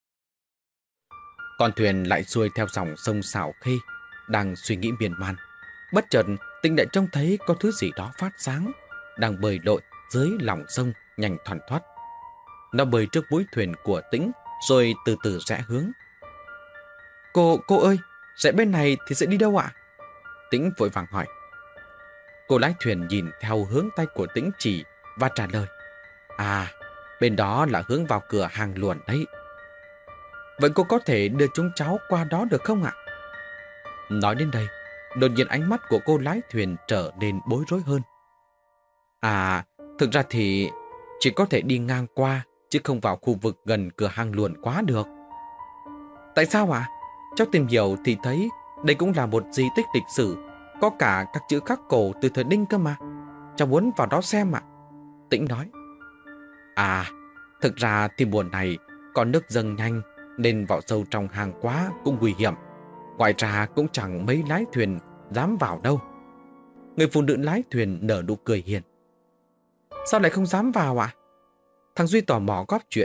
Con thuyền lại xuôi theo dòng sông Sào Khê, đang suy nghĩ miên man. Bất chợt, Tĩnh lại trông thấy có thứ gì đó phát sáng, đang bơi lội dưới lòng sông nhanh thoăn thoắt. Nó bơi trước mũi thuyền của Tĩnh, rồi từ từ rẽ hướng. Cô, cô ơi, rẽ bên này thì sẽ đi đâu ạ? Tĩnh vội vàng hỏi. Cô lái thuyền nhìn theo hướng tay của Tĩnh chỉ và trả lời. À, bên đó là hướng vào cửa hàng luồn đấy. Vậy cô có thể đưa chúng cháu qua đó được không ạ? Nói đến đây, đột nhiên ánh mắt của cô lái thuyền trở nên bối rối hơn. À, thực ra thì chỉ có thể đi ngang qua, chứ không vào khu vực gần cửa hàng luồn quá được. Tại sao ạ? Cháu tìm hiểu thì thấy đây cũng là một di tích lịch sử, có cả các chữ khắc cổ từ thời Đinh cơ mà. cháu muốn vào đó xem ạ. Tĩnh nói. À, thực ra thì mùa này còn nước dâng nhanh nên vào sâu trong hang quá cũng nguy hiểm. Ngoài ra cũng chẳng mấy lái thuyền dám vào đâu. Người phụ nữ lái thuyền nở nụ cười hiền. Sao lại không dám vào ạ? Thằng Duy tò mò góp chuyện.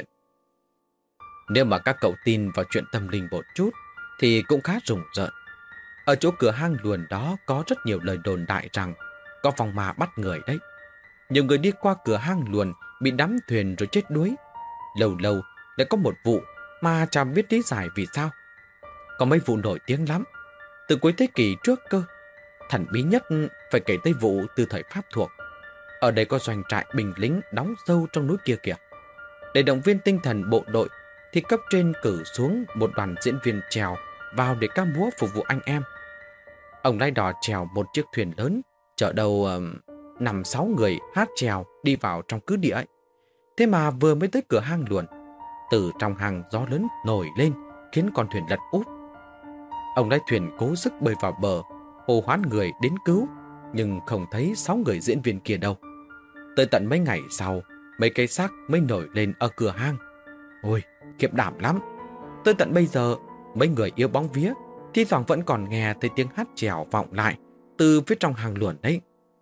Nếu mà các cậu tin vào chuyện tâm linh một chút thì cũng khá rùng rợn. Ở chỗ cửa hang luồn đó có rất nhiều lời đồn đại rằng có vong ma bắt người đấy. Nhiều người đi qua cửa hang luồn bị đắm thuyền rồi chết đuối. Lâu lâu lại có một vụ mà chẳng biết lý giải vì sao. Có mấy vụ nổi tiếng lắm, từ cuối thế kỷ trước cơ. Thần bí nhất phải kể tới vụ từ thời Pháp thuộc. Ở đây có doanh trại binh lính đóng sâu trong núi kia kìa. Để động viên tinh thần bộ đội thì cấp trên cử xuống một đoàn diễn viên chèo vào để ca múa phục vụ anh em. Ông lái đò chèo một chiếc thuyền lớn, chở đầu uh, năm sáu người hát chèo đi vào trong cứ địa ấy. Thế mà vừa mới tới cửa hang luồn, từ trong hang gió lớn nổi lên khiến con thuyền lật úp. Ông lái thuyền cố sức bơi vào bờ, hô hoán người đến cứu, nhưng không thấy sáu người diễn viên kia đâu. Tới tận mấy ngày sau, mấy cây xác mới nổi lên ở cửa hang. Ôi, khiếp đảm lắm. Tới tận bây giờ, mấy người yêu bóng vía thi thoảng vẫn còn nghe thấy tiếng hát chèo vọng lại từ phía trong hang luồn đấy.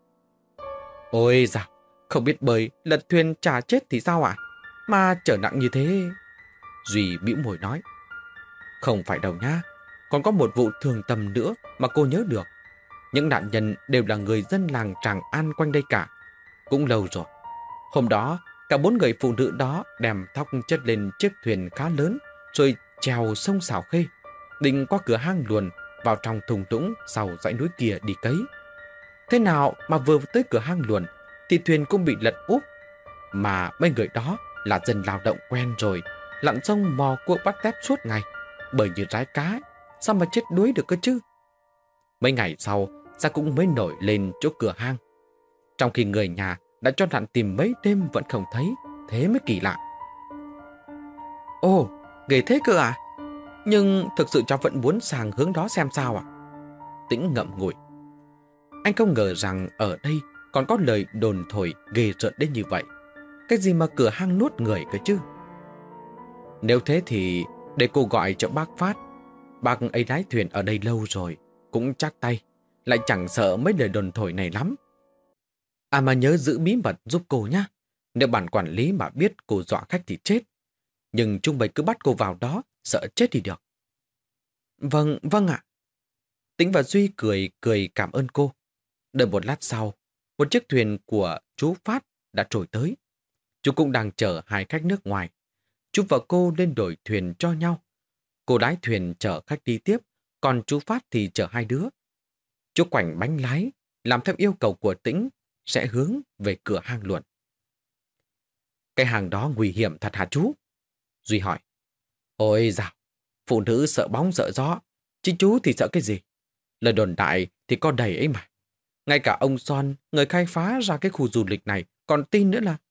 Ôi dào, không biết bơi, lật thuyền chả chết thì sao ạ? À? Mà trở nặng như thế. Duy bĩu môi nói. Không phải đâu nhá, còn có một vụ thường tầm nữa mà cô nhớ được. Những nạn nhân đều là người dân làng Tràng An quanh đây cả. Cũng lâu rồi. Hôm đó, cả bốn người phụ nữ đó đem thóc chất lên chiếc thuyền khá lớn rồi chèo sông Xảo Khê, định qua cửa hang luồn vào trong thung lũng sau dãy núi kia đi cấy. Thế nào mà vừa tới cửa hang luồn thì thuyền cũng bị lật úp. Mà mấy người đó là dân lao động quen rồi, lặn sông mò cuốc bắt tép suốt ngày, bởi như rái cá, sao mà chết đuối được cơ chứ? Mấy ngày sau, ra cũng mới nổi lên chỗ cửa hang. Trong khi người nhà đã cho lặn tìm mấy đêm vẫn không thấy, thế mới kỳ lạ. Ồ, ghê thế cơ à? Nhưng thực sự cháu vẫn muốn sang hướng đó xem sao à? Tĩnh ngậm ngùi. Anh không ngờ rằng ở đây còn có lời đồn thổi ghê rợn đến như vậy. Cái gì mà cửa hang nuốt người cơ chứ? Nếu thế thì để cô gọi cho bác Phát. Bác ấy lái thuyền ở đây lâu rồi, cũng chắc tay, lại chẳng sợ mấy lời đồn thổi này lắm. À mà nhớ giữ bí mật giúp cô nhá. Nếu bản quản lý mà biết cô dọa khách thì chết. Nhưng Trung Bày cứ bắt cô vào đó, sợ chết thì được. Vâng, vâng ạ. Tĩnh và Duy cười cười cảm ơn cô. Đợi một lát sau, một chiếc thuyền của chú Phát đã trồi tới. Chú cũng đang chở hai khách nước ngoài. Chú và cô lên đổi thuyền cho nhau. Cô lái thuyền chở khách đi tiếp, còn chú Phát thì chở hai đứa. Chú quảnh bánh lái, làm theo yêu cầu của Tĩnh, sẽ hướng về cửa hang luồn. Cái hang đó nguy hiểm thật hả chú? Duy hỏi. Ôi dào, phụ nữ sợ bóng sợ gió, chứ chú thì sợ cái gì? Lời đồn đại thì có đầy ấy mà. Ngay cả ông Son, người khai phá ra cái khu du lịch này, còn tin nữa là...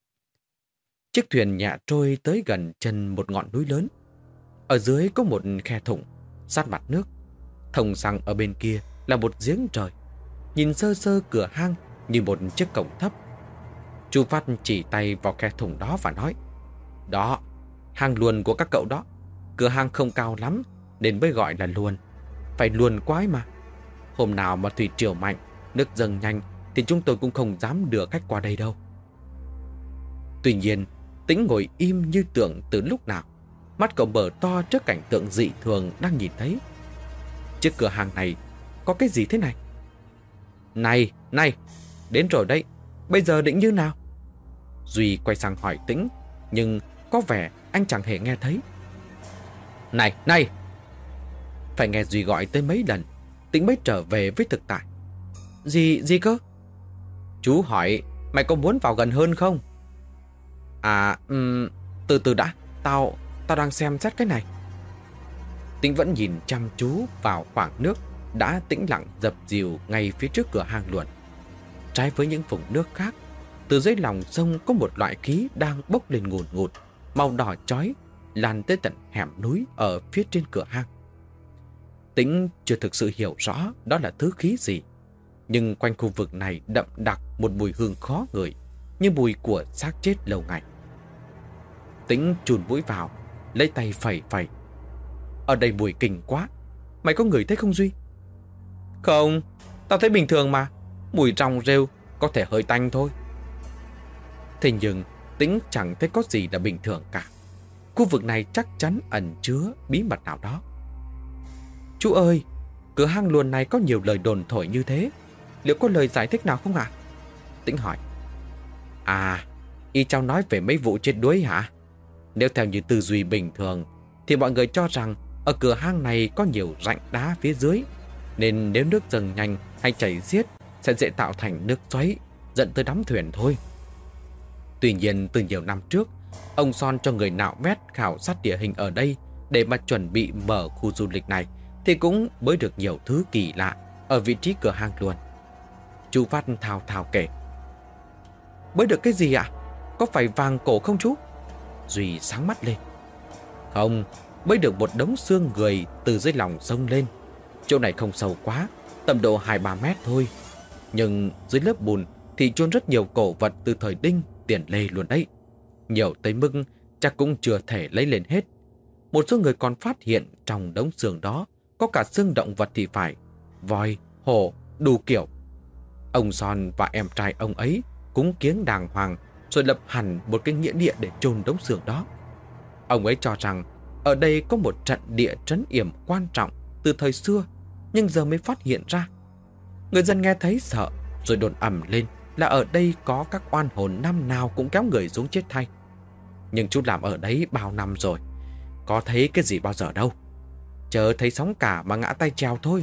Chiếc thuyền nhẹ trôi tới gần chân một ngọn núi lớn. Ở dưới có một khe thủng, sát mặt nước. Thông sang ở bên kia là một giếng trời. Nhìn sơ sơ cửa hang như một chiếc cổng thấp. Chú Phát chỉ tay vào khe thủng đó và nói. Đó, hang luồn của các cậu đó. Cửa hang không cao lắm nên mới gọi là luồn. Phải luồn quái mà. Hôm nào mà thủy triều mạnh, nước dâng nhanh thì chúng tôi cũng không dám đưa khách qua đây đâu. Tuy nhiên, Tĩnh ngồi im như tượng từ lúc nào. Mắt cậu mở to trước cảnh tượng dị thường đang nhìn thấy. Chiếc cửa hàng này có cái gì thế này? Này, này, đến rồi đấy. Bây giờ định như nào? Duy quay sang hỏi Tĩnh, nhưng có vẻ anh chẳng hề nghe thấy. Này, này! Phải nghe Duy gọi tới mấy lần, Tĩnh mới trở về với thực tại. Gì, gì cơ? Chú hỏi, mày có muốn vào gần hơn không? À, um, từ từ đã, tao, tao đang xem xét cái này. Tĩnh vẫn nhìn chăm chú vào khoảng nước đã tĩnh lặng dập dìu ngay phía trước cửa hang luồn. Trái với những vùng nước khác, từ dưới lòng sông có một loại khí đang bốc lên ngùn ngụt, màu đỏ chói, lan tới tận hẻm núi ở phía trên cửa hang. Tĩnh chưa thực sự hiểu rõ đó là thứ khí gì. nhưng quanh khu vực này đậm đặc một mùi hương khó ngửi, như mùi của xác chết lâu ngày. Tĩnh chùn mũi vào, lấy tay phẩy phẩy. Ở đây mùi kinh quá, mày có ngửi thấy không Duy? Không, tao thấy bình thường mà, mùi rong rêu, có thể hơi tanh thôi. Thế nhưng Tĩnh chẳng thấy có gì là bình thường cả. Khu vực này chắc chắn ẩn chứa bí mật nào đó. Chú ơi, cửa hang luồn này có nhiều lời đồn thổi như thế, liệu có lời giải thích nào không ạ? Tĩnh hỏi. À, y cháu nói về mấy vụ chết đuối hả? Nếu theo như tư duy bình thường thì mọi người cho rằng ở cửa hang này có nhiều rãnh đá phía dưới, nên nếu nước dâng nhanh hay chảy xiết sẽ dễ tạo thành nước xoáy dẫn tới đắm thuyền thôi. Tuy nhiên từ nhiều năm trước, ông Son cho người nạo vét khảo sát địa hình ở đây để mà chuẩn bị mở khu du lịch này thì cũng mới được nhiều thứ kỳ lạ ở vị trí cửa hang luôn. Chú Phát thao thao kể. Mới được cái gì ạ? Có phải vàng cổ không chú? Duy sáng mắt lên. Không, mới được một đống xương người từ dưới lòng sông lên. Chỗ này không sâu quá, tầm độ hai ba mét thôi. Nhưng dưới lớp bùn thì chôn rất nhiều cổ vật từ thời Đinh, Tiền Lê luôn đấy. Nhiều tới mức chắc cũng chưa thể lấy lên hết. Một số người còn phát hiện trong đống xương đó có cả xương động vật thì phải, voi, hổ, đủ kiểu. Ông Son và em trai ông ấy cúng kiếng đàng hoàng rồi lập hẳn một cái nghĩa địa để chôn đống xương đó. Ông ấy cho rằng ở đây có một trận địa trấn yểm quan trọng từ thời xưa, nhưng giờ mới phát hiện ra. Người dân nghe thấy sợ rồi đồn ầm lên là ở đây có các oan hồn năm nào cũng kéo người xuống chết thay. Nhưng chú làm ở đấy bao năm rồi, có thấy cái gì bao giờ đâu. Chờ thấy sóng cả mà ngã tay treo thôi.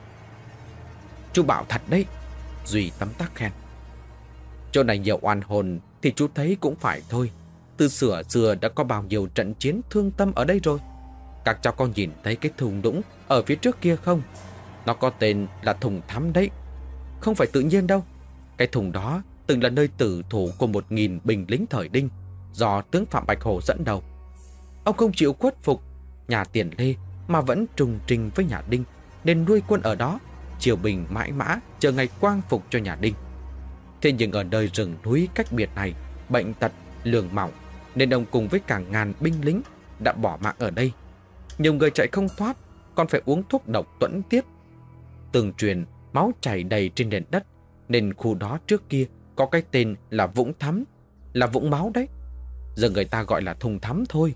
Chú bảo thật đấy, Duy tấm tắc khen. Chỗ này nhiều oan hồn thì chú thấy cũng phải thôi. Từ xưa xưa đã có bao nhiêu trận chiến thương tâm ở đây rồi. Các cháu con nhìn thấy cái thùng lũng ở phía trước kia không? Nó có tên là thùng thắm đấy. Không phải tự nhiên đâu. Cái thùng đó từng là nơi tử thủ của một nghìn binh lính thời Đinh do tướng Phạm Bạch Hổ dẫn đầu. Ông không chịu khuất phục nhà Tiền Lê mà vẫn trùng trình với nhà Đinh, nên nuôi quân ở đó, triều bình mãi mã chờ ngày quang phục cho nhà Đinh. Thế nhưng ở nơi rừng núi cách biệt này, bệnh tật, lường mỏng, nên ông cùng với cả ngàn binh lính đã bỏ mạng ở đây. Nhiều người chạy không thoát, còn phải uống thuốc độc tuẫn tiếp. Từng truyền máu chảy đầy trên nền đất, nên khu đó trước kia có cái tên là Vũng Thắm, là vũng máu đấy. Giờ người ta gọi là thùng thắm thôi.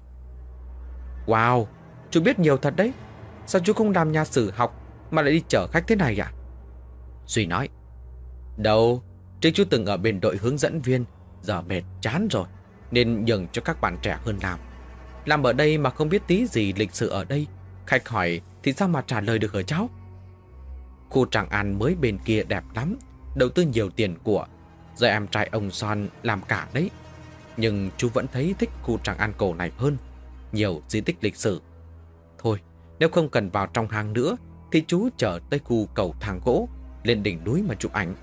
Wow, chú biết nhiều thật đấy. Sao chú không làm nhà sử học mà lại đi chở khách thế này à? Duy nói. Đâu, trước chú từng ở bên đội hướng dẫn viên, giờ mệt chán rồi, nên nhường cho các bạn trẻ hơn làm. Làm ở đây mà không biết tí gì lịch sử ở đây, khách hỏi thì sao mà trả lời được hả cháu? Khu Tràng An mới bên kia đẹp lắm, đầu tư nhiều tiền của, giờ em trai ông Son làm cả đấy. Nhưng chú vẫn thấy thích khu Tràng An cổ này hơn, nhiều di tích lịch sử. Thôi, nếu không cần vào trong hang nữa thì chú chở tới khu cầu thang gỗ, lên đỉnh núi mà chụp ảnh.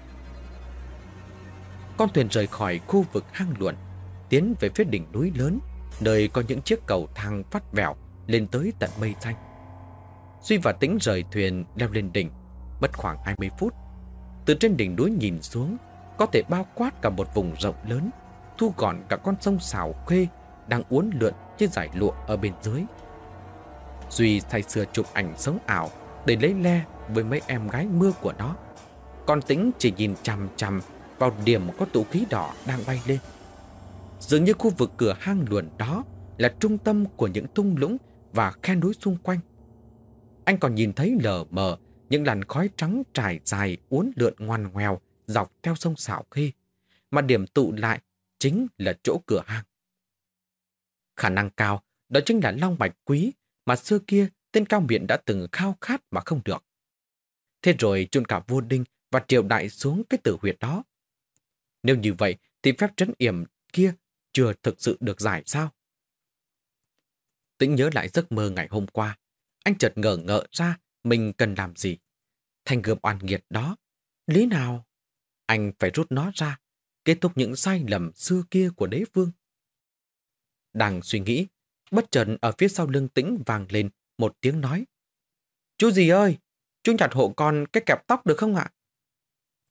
Con thuyền rời khỏi khu vực hang luồn, tiến về phía đỉnh núi lớn, nơi có những chiếc cầu thang vắt vẻo lên tới tận mây xanh. Duy và Tĩnh rời thuyền leo lên đỉnh, mất khoảng hai mươi phút. Từ trên đỉnh núi nhìn xuống, có thể bao quát cả một vùng rộng lớn, thu gọn cả con sông Sào Khê đang uốn lượn trên dải lụa ở bên dưới. Duy say sưa chụp ảnh sống ảo để lấy le với mấy em gái mưa của nó. Còn Tĩnh chỉ nhìn chằm chằm vào điểm có tụ khí đỏ đang bay lên. Dường như khu vực cửa hang luồn đó là trung tâm của những thung lũng và khe núi xung quanh. Anh còn nhìn thấy lờ mờ những làn khói trắng trải dài uốn lượn ngoằn ngoèo dọc theo sông Sào Khê, mà điểm tụ lại chính là chỗ cửa hang. Khả năng cao đó chính là long bạch quý mà xưa kia tên Cao Miện đã từng khao khát mà không được. Thế rồi chôn cả vua Đinh và triều đại xuống cái tử huyệt đó. Nếu như vậy thì phép trấn yểm kia chưa thực sự được giải sao? Tĩnh nhớ lại giấc mơ ngày hôm qua. Anh chợt ngờ ngợ ra mình cần làm gì. Thanh gươm oan nghiệt đó, lý nào anh phải rút nó ra, kết thúc những sai lầm xưa kia của đế vương. Đang suy nghĩ, bất chợt ở phía sau lưng Tĩnh vang lên một tiếng nói. Chú gì ơi, chú nhặt hộ con cái kẹp tóc được không ạ?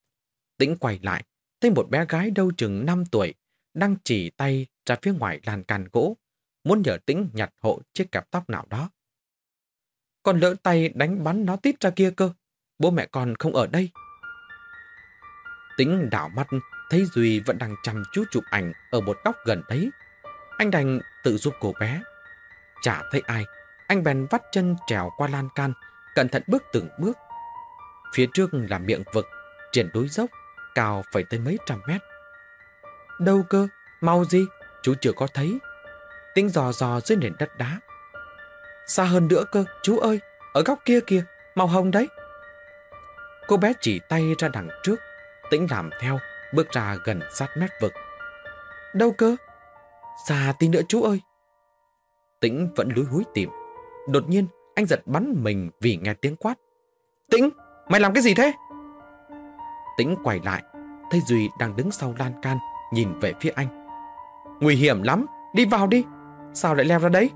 Tĩnh quay lại, thấy một bé gái đâu chừng năm tuổi, đang chỉ tay ra phía ngoài lan can gỗ, muốn nhờ Tĩnh nhặt hộ chiếc kẹp tóc nào đó. Con lỡ tay đánh bắn nó tít ra kia cơ, bố mẹ con không ở đây. Tĩnh đảo mắt, thấy Duy vẫn đang chăm chú chụp ảnh ở một góc gần đấy. Anh đành tự giúp cô bé. Chả thấy ai, anh bèn vắt chân trèo qua lan can, cẩn thận bước từng bước. Phía trước là miệng vực, triển đối dốc, cao phải tới mấy trăm mét. Đâu cơ, mau gì, chú chưa có thấy. Tĩnh dò dò dưới nền đất đá. Xa hơn nữa cơ, chú ơi, ở góc kia kìa, màu hồng đấy. Cô bé chỉ tay ra đằng trước, Tĩnh làm theo, bước ra gần sát mét vực. Đâu cơ? Xa tí nữa chú ơi. Tĩnh vẫn lúi húi tìm. Đột nhiên, anh giật bắn mình vì nghe tiếng quát. Tĩnh, mày làm cái gì thế? Tĩnh quay lại, thấy Duy đang đứng sau lan can, nhìn về phía anh. Nguy hiểm lắm, đi vào đi. Sao lại leo ra đấy?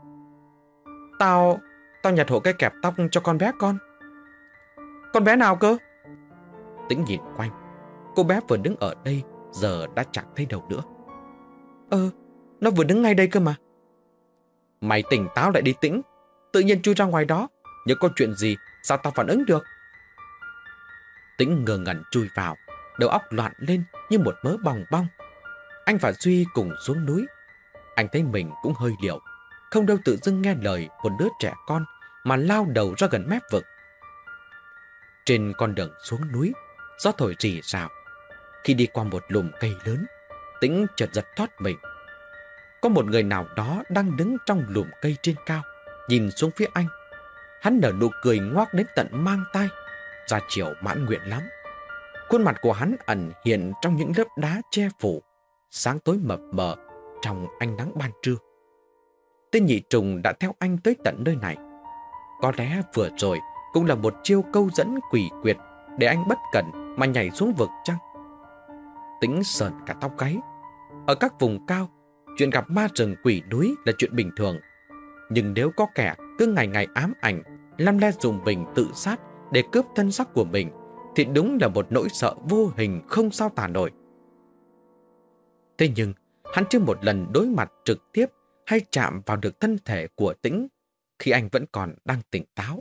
Tao, tao nhặt hộ cái kẹp tóc cho con bé con. Con bé nào cơ? Tĩnh nhìn quanh. Cô bé vừa đứng ở đây, giờ đã chẳng thấy đâu nữa. Ờ, nó vừa đứng ngay đây cơ mà. Mày tỉnh táo lại đi Tĩnh. Tự nhiên chui ra ngoài đó, nhớ có chuyện gì, sao tao phản ứng được? Tĩnh ngơ ngẩn chui vào, đầu óc loạn lên như một mớ bòng bong. Anh và Duy cùng xuống núi. Anh thấy mình cũng hơi liều, không đâu tự dưng nghe lời một đứa trẻ con mà lao đầu ra gần mép vực. Trên con đường xuống núi, gió thổi rì rào. Khi đi qua một lùm cây lớn, Tĩnh chợt giật thoát mình. Có một người nào đó đang đứng trong lùm cây trên cao, nhìn xuống phía anh. Hắn nở nụ cười ngoác đến tận mang tai, ra chiều mãn nguyện lắm. Khuôn mặt của hắn ẩn hiện trong những lớp đá che phủ, sáng tối mập mờ trong ánh nắng ban trưa. Tên nhị trùng đã theo anh tới tận nơi này. Có lẽ vừa rồi cũng là một chiêu câu dẫn quỷ quyệt để anh bất cẩn mà nhảy xuống vực chăng? Tĩnh sờn cả tóc gáy. Ở các vùng cao, chuyện gặp ma rừng quỷ núi là chuyện bình thường. Nhưng nếu có kẻ cứ ngày ngày ám ảnh, lăm le dùng bình tự sát để cướp thân xác của mình, thì đúng là một nỗi sợ vô hình không sao tả nổi. Thế nhưng, hắn chưa một lần đối mặt trực tiếp hay chạm vào được thân thể của Tĩnh khi anh vẫn còn đang tỉnh táo.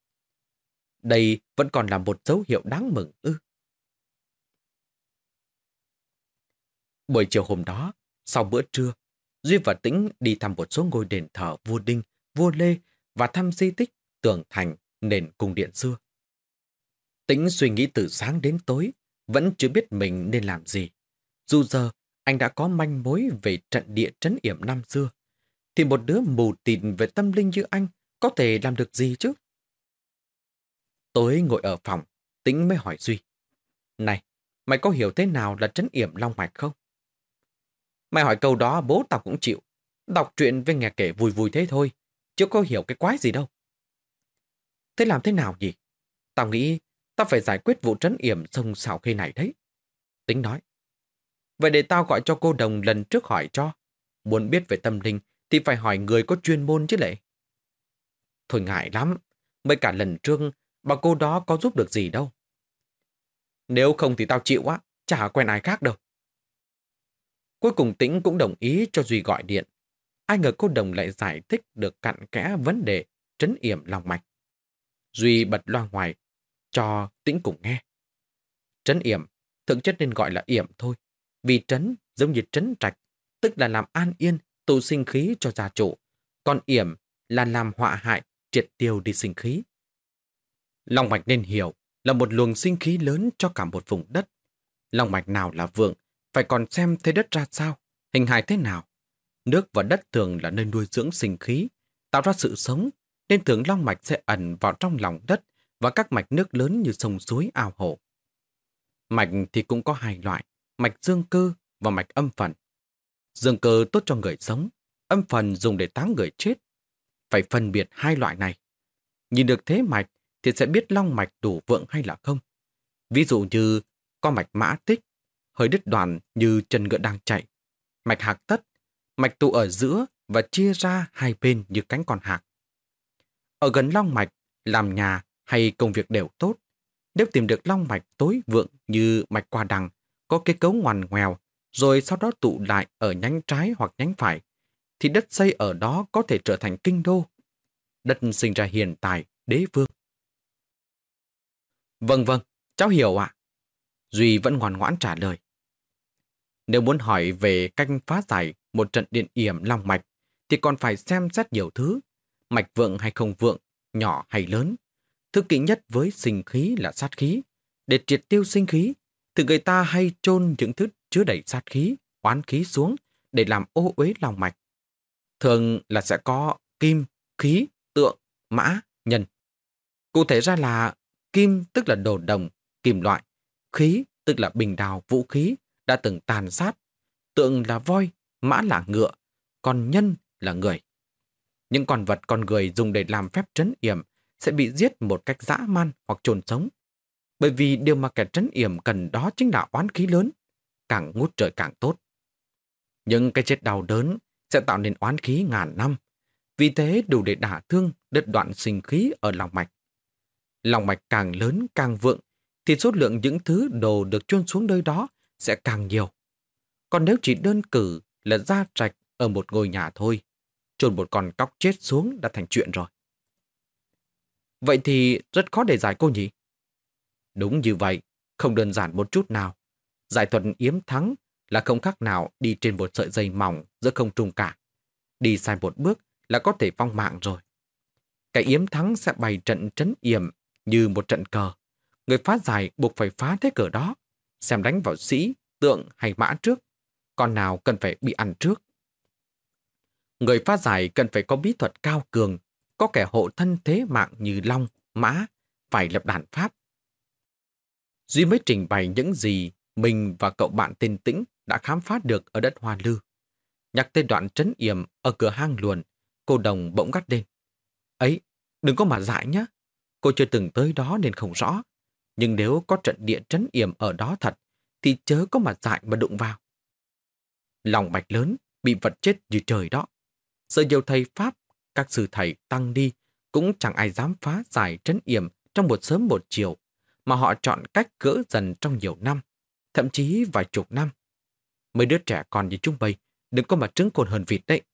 Đây vẫn còn là một dấu hiệu đáng mừng ư. Buổi chiều hôm đó, sau bữa trưa, Duy và Tĩnh đi thăm một số ngôi đền thờ vua Đinh, vua Lê và thăm di tích, tường thành, nền cung điện xưa. Tĩnh suy nghĩ từ sáng đến tối, vẫn chưa biết mình nên làm gì. Dù giờ anh đã có manh mối về trận địa trấn yểm năm xưa, thì một đứa mù tịt về tâm linh như anh có thể làm được gì chứ? Tối ngồi ở phòng, Tĩnh mới hỏi Duy. Này, mày có hiểu thế nào là trấn yểm long mạch không? Mày hỏi câu đó bố tao cũng chịu. Đọc truyện với nghe kể vui vui thế thôi, chứ có hiểu cái quái gì đâu. Thế làm thế nào nhỉ? Tao nghĩ tao phải giải quyết vụ trấn yểm sông Sào Khê này đấy. Tĩnh nói. Vậy để tao gọi cho cô đồng lần trước hỏi cho. Muốn biết về tâm linh thì phải hỏi người có chuyên môn chứ lệ. Thôi ngại lắm. Mới cả lần trước bà cô đó có giúp được gì đâu. Nếu không thì tao chịu á. Chả quen ai khác đâu. Cuối cùng Tĩnh cũng đồng ý cho Duy gọi điện. Ai ngờ cô đồng lại giải thích được cặn kẽ vấn đề trấn yểm lòng mạch. Duy bật loa ngoài cho Tĩnh cùng nghe. Trấn yểm thực chất nên gọi là yểm thôi. Vì trấn giống như trấn trạch, tức là làm an yên, tụ sinh khí cho gia chủ. Còn yểm là làm họa hại, triệt tiêu đi sinh khí. Long mạch nên hiểu là một luồng sinh khí lớn cho cả một vùng đất. Long mạch nào là vượng, phải còn xem thế đất ra sao, hình hài thế nào. Nước và đất thường là nơi nuôi dưỡng sinh khí, tạo ra sự sống, nên thường long mạch sẽ ẩn vào trong lòng đất và các mạch nước lớn như sông suối ao hồ. Mạch thì cũng có hai loại, mạch dương cơ và mạch âm phần. Dương cơ tốt cho người sống, âm phần dùng để táng người chết. Phải phân biệt hai loại này. Nhìn được thế mạch thì sẽ biết long mạch đủ vượng hay là không. Ví dụ như có mạch mã tích, hơi đứt đoạn như chân ngựa đang chạy. Mạch hạc tất, mạch tụ ở giữa và chia ra hai bên như cánh con hạc. Ở gần long mạch, làm nhà hay công việc đều tốt. Nếu tìm được long mạch tối vượng như mạch qua đằng, có kết cấu ngoằn ngoèo, rồi sau đó tụ lại ở nhánh trái hoặc nhánh phải, thì đất xây ở đó có thể trở thành kinh đô. Đất sinh ra hiền tài, đế vương. Vâng vâng, cháu hiểu ạ. Duy vẫn ngoan ngoãn trả lời. Nếu muốn hỏi về cách phá giải một trận điện yểm long mạch, thì còn phải xem xét nhiều thứ. Mạch vượng hay không vượng, nhỏ hay lớn. Thứ kỵ nhất với sinh khí là sát khí. Để triệt tiêu sinh khí, thì người ta hay chôn những thứ chứa đầy sát khí, oán khí xuống để làm ô uế long mạch. Thường là sẽ có kim, khí, tượng, mã, nhân. Cụ thể ra là kim tức là đồ đồng, kim loại, khí tức là bình đào, vũ khí đã từng tàn sát, tượng là voi, mã là ngựa, còn nhân là người. Những con vật con người dùng để làm phép trấn yểm sẽ bị giết một cách dã man hoặc chôn sống. Bởi vì điều mà kẻ trấn yểm cần đó chính là oán khí lớn, càng ngút trời càng tốt. Nhưng cái chết đau đớn sẽ tạo nên oán khí ngàn năm, vì thế đủ để đả thương, đứt đoạn sinh khí ở lòng mạch. Lòng mạch càng lớn càng vượng, thì số lượng những thứ đồ được chôn xuống nơi đó sẽ càng nhiều. Còn nếu chỉ đơn cử là gia trạch ở một ngôi nhà thôi, chôn một con cóc chết xuống đã thành chuyện rồi. Vậy thì rất khó để giải cô nhỉ? Đúng như vậy, không đơn giản một chút nào. Giải thuật yếm thắng là không khác nào đi trên một sợi dây mỏng giữa không trung cả. Đi sai một bước là có thể vong mạng rồi. Cái yếm thắng sẽ bày trận trấn yểm như một trận cờ. Người phá giải buộc phải phá thế cờ đó, xem đánh vào sĩ, tượng hay mã trước, con nào cần phải bị ăn trước. Người phá giải cần phải có bí thuật cao cường, có kẻ hộ thân thế mạng như long, mã, phải lập đàn pháp. Duy mới trình bày những gì mình và cậu bạn tên Tĩnh đã khám phá được ở đất Hoa Lư. Nhắc tới đoạn trấn yểm ở cửa hang luồn, cô Đồng bỗng gắt lên. Ấy, đừng có mà dại nhé. Cô chưa từng tới đó nên không rõ. Nhưng nếu có trận địa trấn yểm ở đó thật, thì chớ có mà dại mà đụng vào. Lòng mạch lớn, bị vật chết như trời đó. Sợ nhiều thầy Pháp, các sư thầy tăng đi, cũng chẳng ai dám phá giải trấn yểm trong một sớm một chiều, mà họ chọn cách gỡ dần trong nhiều năm, thậm chí vài chục năm. Mấy đứa trẻ con như chúng bây, đừng có mà trứng cồn hơn vịt đấy.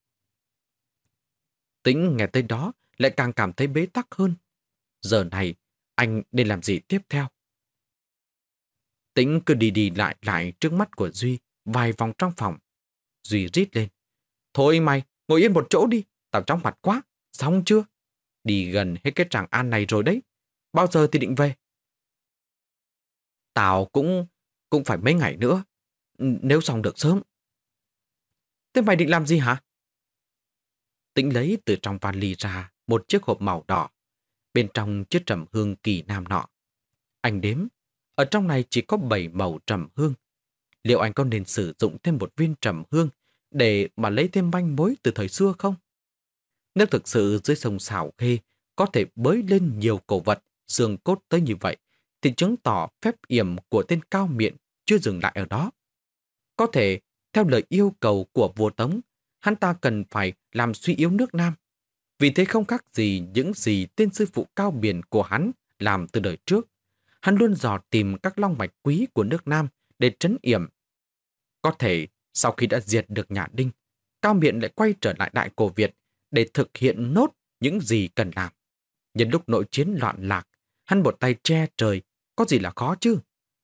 Tĩnh nghe tới đó lại càng cảm thấy bế tắc hơn. Giờ này, anh nên làm gì tiếp theo? Tĩnh cứ đi đi lại lại trước mắt của Duy vài vòng trong phòng. Duy rít lên. Thôi mày, ngồi yên một chỗ đi, tao chóng mặt quá. Xong chưa? Đi gần hết cái Tràng An này rồi đấy. Bao giờ thì định về? Tao cũng cũng phải mấy ngày nữa, nếu xong được sớm. Thế mày định làm gì hả? Tĩnh lấy từ trong vali ra một chiếc hộp màu đỏ, bên trong chiếc trầm hương kỳ nam nọ. Anh đếm, ở trong này chỉ có bảy màu trầm hương. Liệu anh có nên sử dụng thêm một viên trầm hương để mà lấy thêm manh mối từ thời xưa không? Nếu thực sự dưới sông Xảo Khê có thể bới lên nhiều cổ vật, xương cốt tới như vậy, thì chứng tỏ phép yểm của tên cao miện chưa dừng lại ở đó. Có thể, theo lời yêu cầu của vua Tống, hắn ta cần phải làm suy yếu nước Nam. Vì thế không khác gì những gì tên sư phụ cao biển của hắn làm từ đời trước. Hắn luôn dò tìm các long mạch quý của nước Nam để trấn yểm. Có thể, sau khi đã diệt được nhà Đinh, Cao Miện lại quay trở lại Đại Cổ Việt để thực hiện nốt những gì cần làm. Nhân lúc nội chiến loạn lạc, hắn một tay che trời, có gì là khó chứ?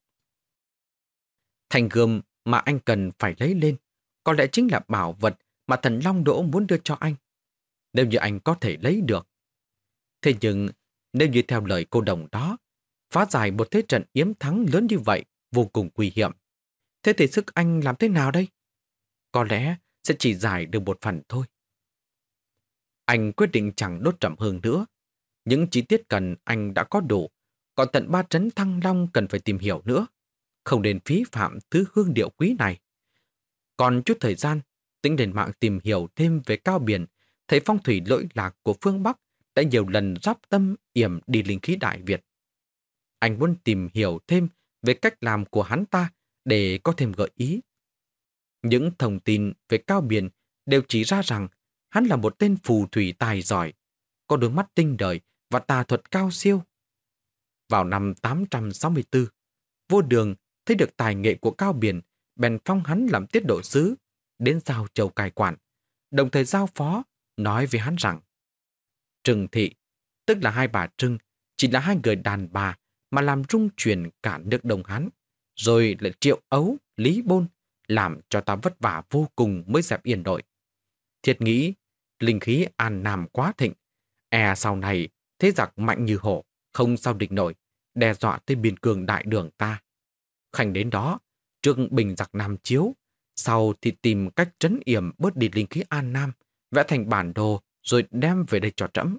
Thanh gươm mà anh cần phải lấy lên, có lẽ chính là bảo vật mà thần Long Đỗ muốn đưa cho anh. Nếu như anh có thể lấy được. Thế nhưng, nếu như theo lời cô Đồng đó, phá giải một thế trận yếm thắng lớn như vậy vô cùng nguy hiểm. Thế thì sức anh làm thế nào đây? Có lẽ sẽ chỉ giải được một phần thôi. Anh quyết định chẳng đốt trầm hương nữa. Những chi tiết cần anh đã có đủ, còn tận ba trấn Thăng Long cần phải tìm hiểu nữa. Không nên phí phạm thứ hương điệu quý này. Còn chút thời gian, Tĩnh lên mạng tìm hiểu thêm về Cao Biển, thấy phong thủy lỗi lạc của phương Bắc đã nhiều lần giáp tâm yểm đi linh khí Đại Việt. Anh muốn tìm hiểu thêm về cách làm của hắn ta để có thêm gợi ý. Những thông tin về Cao Biển đều chỉ ra rằng hắn là một tên phù thủy tài giỏi, có đôi mắt tinh đời và tà thuật cao siêu. Vào năm tám trăm sáu mươi tư, Vô Đường thấy được tài nghệ của Cao Biền, bèn phong hắn làm tiết độ sứ, đến giao châu cai quản, đồng thời giao phó, nói với hắn rằng Trừng Thị, tức là hai bà Trưng, chỉ là hai người đàn bà mà làm rung chuyển cả nước Đông Hán, rồi lại Triệu Ấu, Lý Bôn, làm cho ta vất vả vô cùng mới dẹp yên đội. Thiệt nghĩ, linh khí An Nam quá thịnh, e sau này thế giặc mạnh như hổ, không sao địch nổi, đe dọa tới biên cương đại đường ta. Khanh đến đó, trước bình giặc Nam Chiếu, sau thì tìm cách trấn yểm bớt đi linh khí An Nam, vẽ thành bản đồ rồi đem về đây cho trẫm.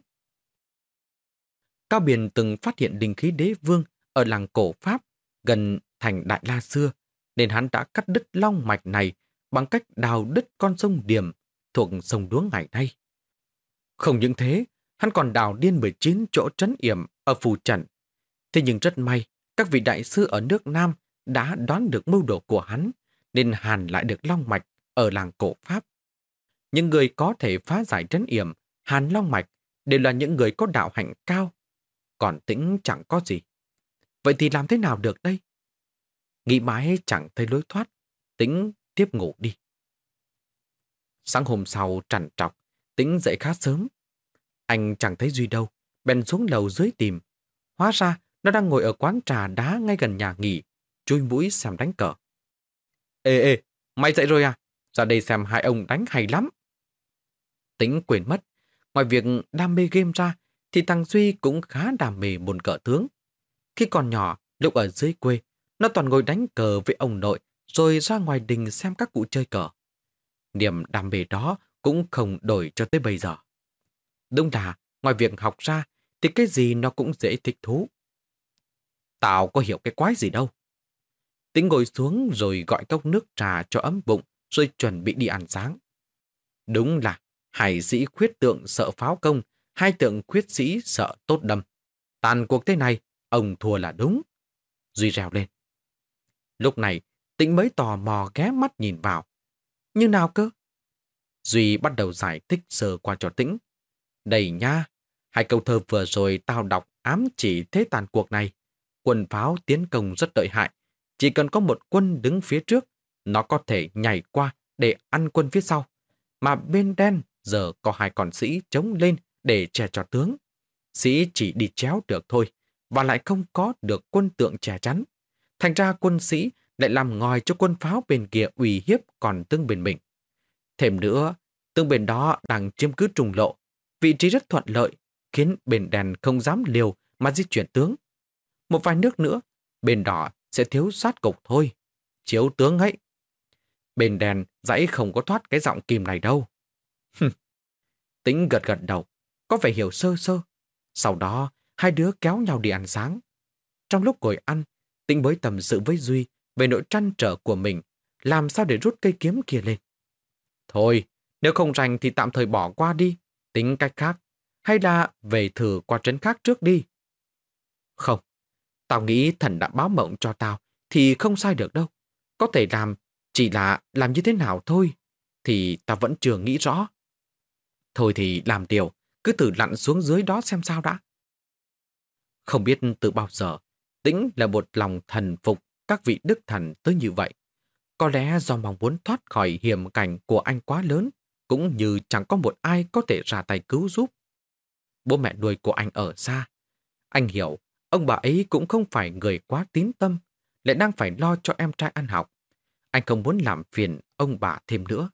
Cao Biền từng phát hiện linh khí đế vương ở làng cổ Pháp gần thành Đại La xưa, nên hắn đã cắt đứt long mạch này bằng cách đào đứt con sông Điềm thuộc sông Đuống ngày nay. Không những thế, hắn còn đào điên mười chín chỗ trấn yểm ở Phù Trần. Thế nhưng rất may, các vị đại sư ở nước Nam đã đoán được mưu đồ của hắn, nên hàn lại được long mạch ở làng cổ Pháp. Những người có thể phá giải trấn yểm, hàn long mạch đều là những người có đạo hạnh cao, còn Tĩnh chẳng có gì. Vậy thì làm thế nào được đây? Nghĩ mãi chẳng thấy lối thoát, Tĩnh tiếp ngủ đi. Sáng hôm sau trằn trọc, Tĩnh dậy khá sớm. Anh chẳng thấy Duy đâu, bèn xuống lầu dưới tìm. Hóa ra nó đang ngồi ở quán trà đá ngay gần nhà nghỉ, chui mũi xem đánh cờ. Ê ê, mày dậy rồi à? Ra đây xem hai ông đánh hay lắm. Tĩnh quên mất, ngoài việc đam mê game ra, thì thằng Duy cũng khá đam mê môn cờ tướng. Khi còn nhỏ, lúc ở dưới quê, nó toàn ngồi đánh cờ với ông nội, rồi ra ngoài đình xem các cụ chơi cờ. Niềm đam mê đó cũng không đổi cho tới bây giờ. Đúng là, ngoài việc học ra, thì cái gì nó cũng dễ thích thú. Tao có hiểu cái quái gì đâu. Tĩnh ngồi xuống rồi gọi cốc nước trà cho ấm bụng, rồi chuẩn bị đi ăn sáng. Đúng là hải sĩ khuyết tượng sợ pháo công, hai tượng khuyết sĩ sợ tốt đâm. Tàn cuộc thế này, ông thua là đúng. Duy reo lên. Lúc này, Tĩnh mới tò mò ghé mắt nhìn vào. Như nào cơ? Duy bắt đầu giải thích sơ qua cho Tĩnh. Đây nha, hai câu thơ vừa rồi tao đọc ám chỉ thế tàn cuộc này. Quân pháo tiến công rất lợi hại. Chỉ cần có một quân đứng phía trước, nó có thể nhảy qua để ăn quân phía sau. Mà bên đen giờ có hai con sĩ chống lên để che cho tướng. Sĩ chỉ đi chéo được thôi, và lại không có được quân tượng che chắn. Thành ra quân sĩ lại làm ngòi cho quân pháo bên kia uy hiếp còn tướng bên mình. Thêm nữa, tướng bên đó đang chiếm cứ trùng lộ, vị trí rất thuận lợi, khiến bên đen không dám liều mà di chuyển tướng. Một vài nước nữa, bên đỏ sẽ thiếu sát cục thôi. Chiếu tướng ấy. Bên đen dãy không có thoát cái giọng kìm này đâu. Tĩnh gật gật đầu, có vẻ hiểu sơ sơ. Sau đó, hai đứa kéo nhau đi ăn sáng. Trong lúc ngồi ăn, Tĩnh mới tâm sự với Duy về nỗi trăn trở của mình, làm sao để rút cây kiếm kia lên. Thôi, nếu không rành thì tạm thời bỏ qua đi, tính cách khác, hay là về thử qua trấn khác trước đi. Không, tao nghĩ thần đã báo mộng cho tao thì không sai được đâu. Có thể làm, chỉ là làm như thế nào thôi, thì tao vẫn chưa nghĩ rõ. Thôi thì làm điều, cứ thử lặn xuống dưới đó xem sao đã. Không biết từ bao giờ, Tĩnh là một lòng thần phục các vị đức thần tới như vậy. Có lẽ do mong muốn thoát khỏi hiểm cảnh của anh quá lớn, cũng như chẳng có một ai có thể ra tay cứu giúp. Bố mẹ nuôi của anh ở xa. Anh hiểu, ông bà ấy cũng không phải người quá tín tâm, lại đang phải lo cho em trai ăn học. Anh không muốn làm phiền ông bà thêm nữa.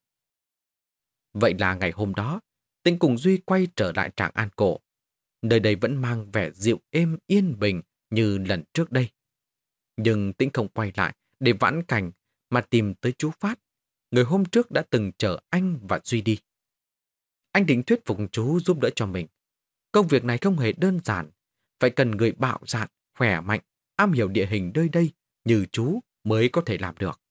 Vậy là ngày hôm đó, Tĩnh cùng Duy quay trở lại Tràng An Cổ. Nơi đây vẫn mang vẻ dịu êm yên bình như lần trước đây. Nhưng Tĩnh không quay lại để vãn cảnh mà tìm tới chú Phát, người hôm trước đã từng chở anh và Duy đi. Anh định thuyết phục chú giúp đỡ cho mình. Công việc này không hề đơn giản, phải cần người bạo dạn, khỏe mạnh, am hiểu địa hình nơi đây như chú mới có thể làm được.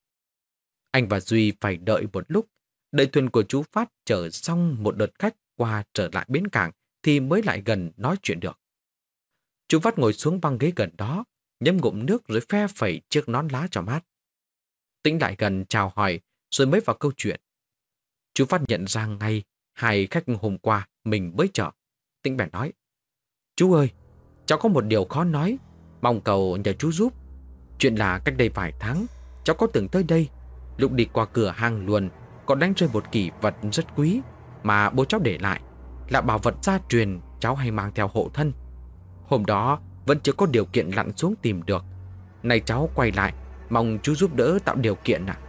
Anh và Duy phải đợi một lúc, đợi thuyền của chú Phát chở xong một đợt khách qua trở lại bến cảng thì mới lại gần nói chuyện được. Chú Phát ngồi xuống băng ghế gần đó, nhấm ngụm nước rồi phe phẩy chiếc nón lá cho mát. Tĩnh lại gần chào hỏi rồi mới vào câu chuyện. Chú Phát nhận ra ngay hai khách hôm qua mình mới chở. Tĩnh bèn nói: Chú ơi, Cháu có một điều khó nói, mong cầu nhờ chú giúp. Chuyện là cách đây vài tháng, cháu có từng tới đây. Lúc đi qua cửa hang luồn, còn đánh rơi một kỷ vật rất quý mà bố cháu để lại, là bảo vật gia truyền cháu hay mang theo hộ thân. Hôm đó vẫn chưa có điều kiện lặn xuống tìm được. Nay cháu quay lại, mong chú giúp đỡ tạo điều kiện ạ.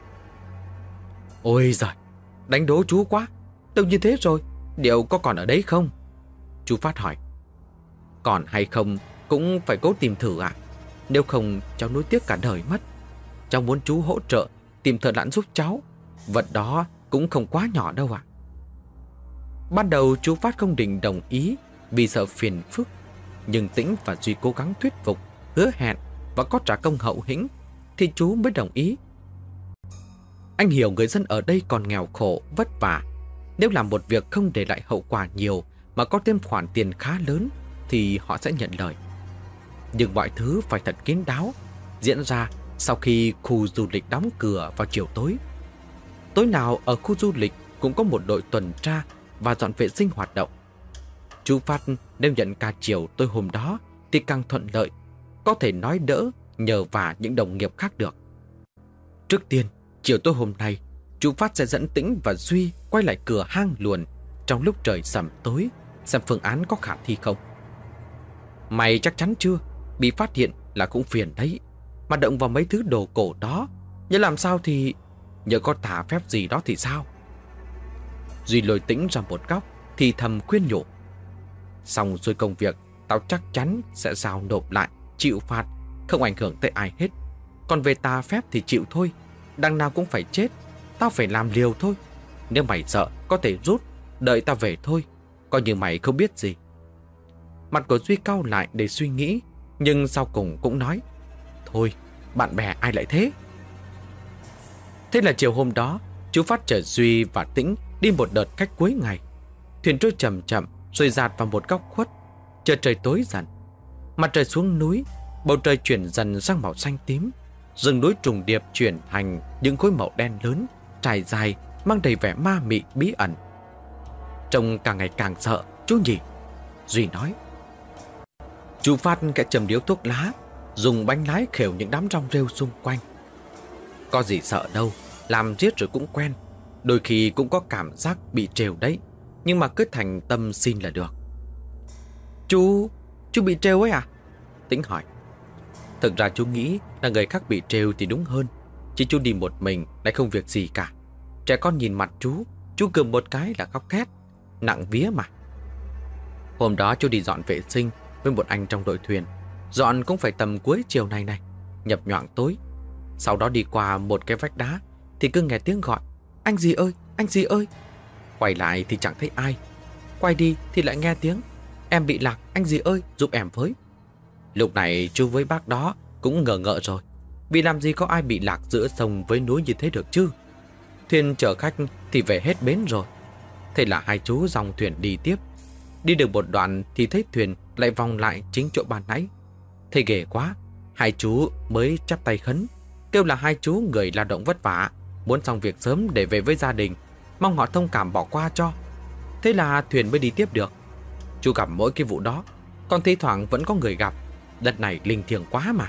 Ôi giời, đánh đố chú quá. Đâu như thế rồi, điệu có còn ở đấy không? Chú Phát hỏi. Còn hay không cũng phải cố tìm thử ạ. Nếu không cháu nuối tiếc cả đời mất. Cháu muốn chú hỗ trợ tìm thợ lặn giúp cháu. Vật đó cũng không quá nhỏ đâu ạ. Ban đầu chú Phát không định đồng ý vì sợ phiền phức, nhưng Tĩnh và Duy cố gắng thuyết phục, hứa hẹn và có trả công hậu hĩnh thì chú mới đồng ý. Anh hiểu người dân ở đây còn nghèo khổ, vất vả. Nếu làm một việc không để lại hậu quả nhiều mà có thêm khoản tiền khá lớn thì họ sẽ nhận lời. Nhưng mọi thứ phải thật kín đáo, diễn ra sau khi khu du lịch đóng cửa vào chiều tối. Tối nào ở khu du lịch cũng có một đội tuần tra và dọn vệ sinh hoạt động. Chú Phát nếu nhận ca chiều tối hôm đó thì càng thuận lợi, có thể nói đỡ nhờ vả những đồng nghiệp khác được. Trước tiên, chiều tối hôm nay, chú Phát sẽ dẫn Tĩnh và Duy quay lại cửa hang luồn trong lúc trời sẩm tối, xem phương án có khả thi không. Mày chắc chắn chưa? Bị phát hiện là cũng phiền đấy. Mà động vào mấy thứ đồ cổ đó, nhớ làm sao thì... nhớ có thả phép gì đó thì sao? Duy lôi Tĩnh ra một góc thì thầm khuyên nhủ. Xong rồi công việc, tao chắc chắn sẽ giao nộp lại, chịu phạt, không ảnh hưởng tới ai hết. Còn về tà phép thì chịu thôi, đằng nào cũng phải chết. Tao phải làm liều thôi. Nếu mày sợ có thể rút, đợi tao về thôi, coi như mày không biết gì. Mặt của Duy cau lại để suy nghĩ, nhưng sau cùng cũng nói. Thôi, bạn bè ai lại thế? Thế là chiều hôm đó, chú Phát chở Duy và Tĩnh đi một đợt cách cuối ngày. Thuyền trôi chậm chậm rồi dạt vào một góc khuất. Chờ trời tối dần, mặt trời xuống núi, bầu trời chuyển dần sang màu xanh tím. Rừng núi trùng điệp chuyển thành những khối màu đen lớn, trải dài, mang đầy vẻ ma mị bí ẩn. Trông càng ngày càng sợ, chú nhỉ? Duy nói. Chú Phát kẻ châm điếu thuốc lá, dùng bánh lái khều những đám rong rêu xung quanh. Có gì sợ đâu, làm riết rồi cũng quen. Đôi khi cũng có cảm giác bị trêu đấy, nhưng mà cứ thành tâm xin là được. Chú, chú bị trêu ấy à? Tĩnh hỏi. Thực ra chú nghĩ là người khác bị trêu thì đúng hơn. Chứ chú đi một mình lại không việc gì cả. Trẻ con nhìn mặt chú, chú cười một cái là khóc thét. Nặng vía mà. Hôm đó chú đi dọn vệ sinh với một anh trong đội thuyền. Dọn cũng phải tầm cuối chiều này này, nhập nhoạng tối. Sau đó đi qua một cái vách đá thì cứ nghe tiếng gọi. Anh gì ơi, anh gì ơi. Quay lại thì chẳng thấy ai. Quay đi thì lại nghe tiếng. Em bị lạc, anh gì ơi, giúp em với. Lúc này chú với bác đó cũng ngờ ngợ rồi. Vì làm gì có ai bị lạc giữa sông với núi như thế được chứ. Thuyền chở khách thì về hết bến rồi. Thế là hai chú dòng thuyền đi tiếp. Đi được một đoạn thì thấy thuyền lại vòng lại chính chỗ ban nãy. Thấy ghê quá, hai chú mới chắp tay khấn, kêu là hai chú người lao động vất vả, muốn xong việc sớm để về với gia đình, mong họ thông cảm bỏ qua cho. Thế là thuyền mới đi tiếp được. Chú gặp mỗi cái vụ đó, còn thi thoảng vẫn có người gặp. Đất này linh thiêng quá mà.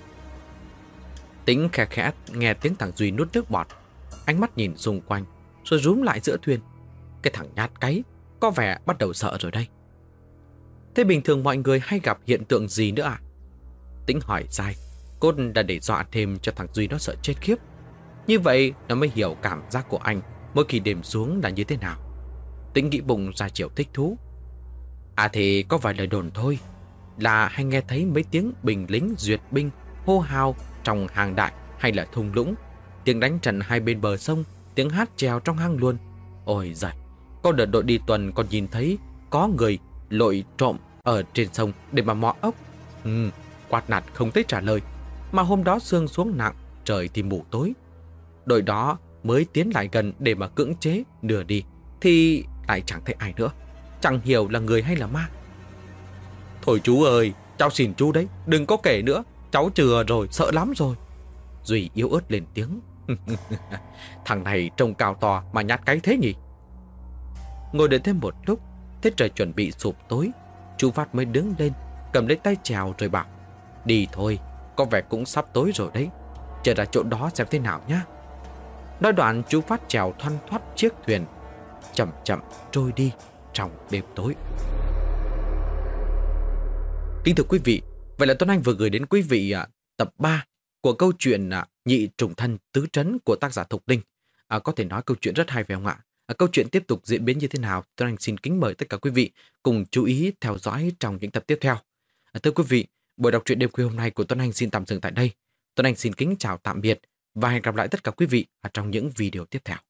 Tĩnh khẽ khẽ nghe tiếng thằng Duy nuốt nước bọt. Ánh mắt nhìn xung quanh rồi rúm lại giữa thuyền. Cái thằng nhát cáy có vẻ bắt đầu sợ rồi đây. Thế bình thường mọi người hay gặp hiện tượng gì nữa à? Tĩnh hỏi dai. Cốt đã để dọa thêm cho thằng Duy nó sợ chết khiếp. Như vậy nó mới hiểu cảm giác của anh mỗi khi đêm xuống là như thế nào. Tĩnh nghĩ bụng ra chiều thích thú. À thì có vài lời đồn thôi, là hay nghe thấy mấy tiếng binh lính duyệt binh hô hào trong hang đại hay là thung lũng, tiếng đánh trận hai bên bờ sông, tiếng hát chèo trong hang luôn. Ôi giời, có đợt đội đi tuần còn nhìn thấy có người lội trộm ở trên sông để mà mò ốc. Ừ, quát nạt không thấy trả lời. Mà hôm đó sương xuống nặng, trời thì mù tối. Đội đó mới tiến lại gần để mà cưỡng chế đưa đi thì lại chẳng thấy ai nữa. Chẳng hiểu là người hay là ma. Thôi chú ơi, cháu xin chú đấy, đừng có kể nữa. Cháu chừa rồi, sợ lắm rồi. Duy yếu ớt lên tiếng. Thằng này trông cao to mà nhát cái thế nhỉ? Ngồi đợi thêm một lúc, thế trời chuẩn bị sụp tối, chú Phát mới đứng lên, cầm lấy tay chèo rồi bảo: Đi thôi, có vẻ cũng sắp tối rồi đấy. Chờ ra chỗ đó xem thế nào nhá. Nói đoạn chú Phát chèo thoăn thoắt chiếc thuyền chậm chậm trôi đi trong đêm tối. Kính thưa quý vị, vậy là Tuấn Anh vừa gửi đến quý vị à, tập ba của câu chuyện à, Nhị trùng thân tứ trấn của tác giả Thục Linh. À, có thể nói câu chuyện rất hay phải không ạ? À, câu chuyện tiếp tục diễn biến như thế nào? Tuấn Anh xin kính mời tất cả quý vị cùng chú ý theo dõi trong những tập tiếp theo. À, thưa quý vị, buổi đọc truyện đêm khuya hôm nay của Tuấn Anh xin tạm dừng tại đây. Tuấn Anh xin kính chào tạm biệt và hẹn gặp lại tất cả quý vị ở trong những video tiếp theo.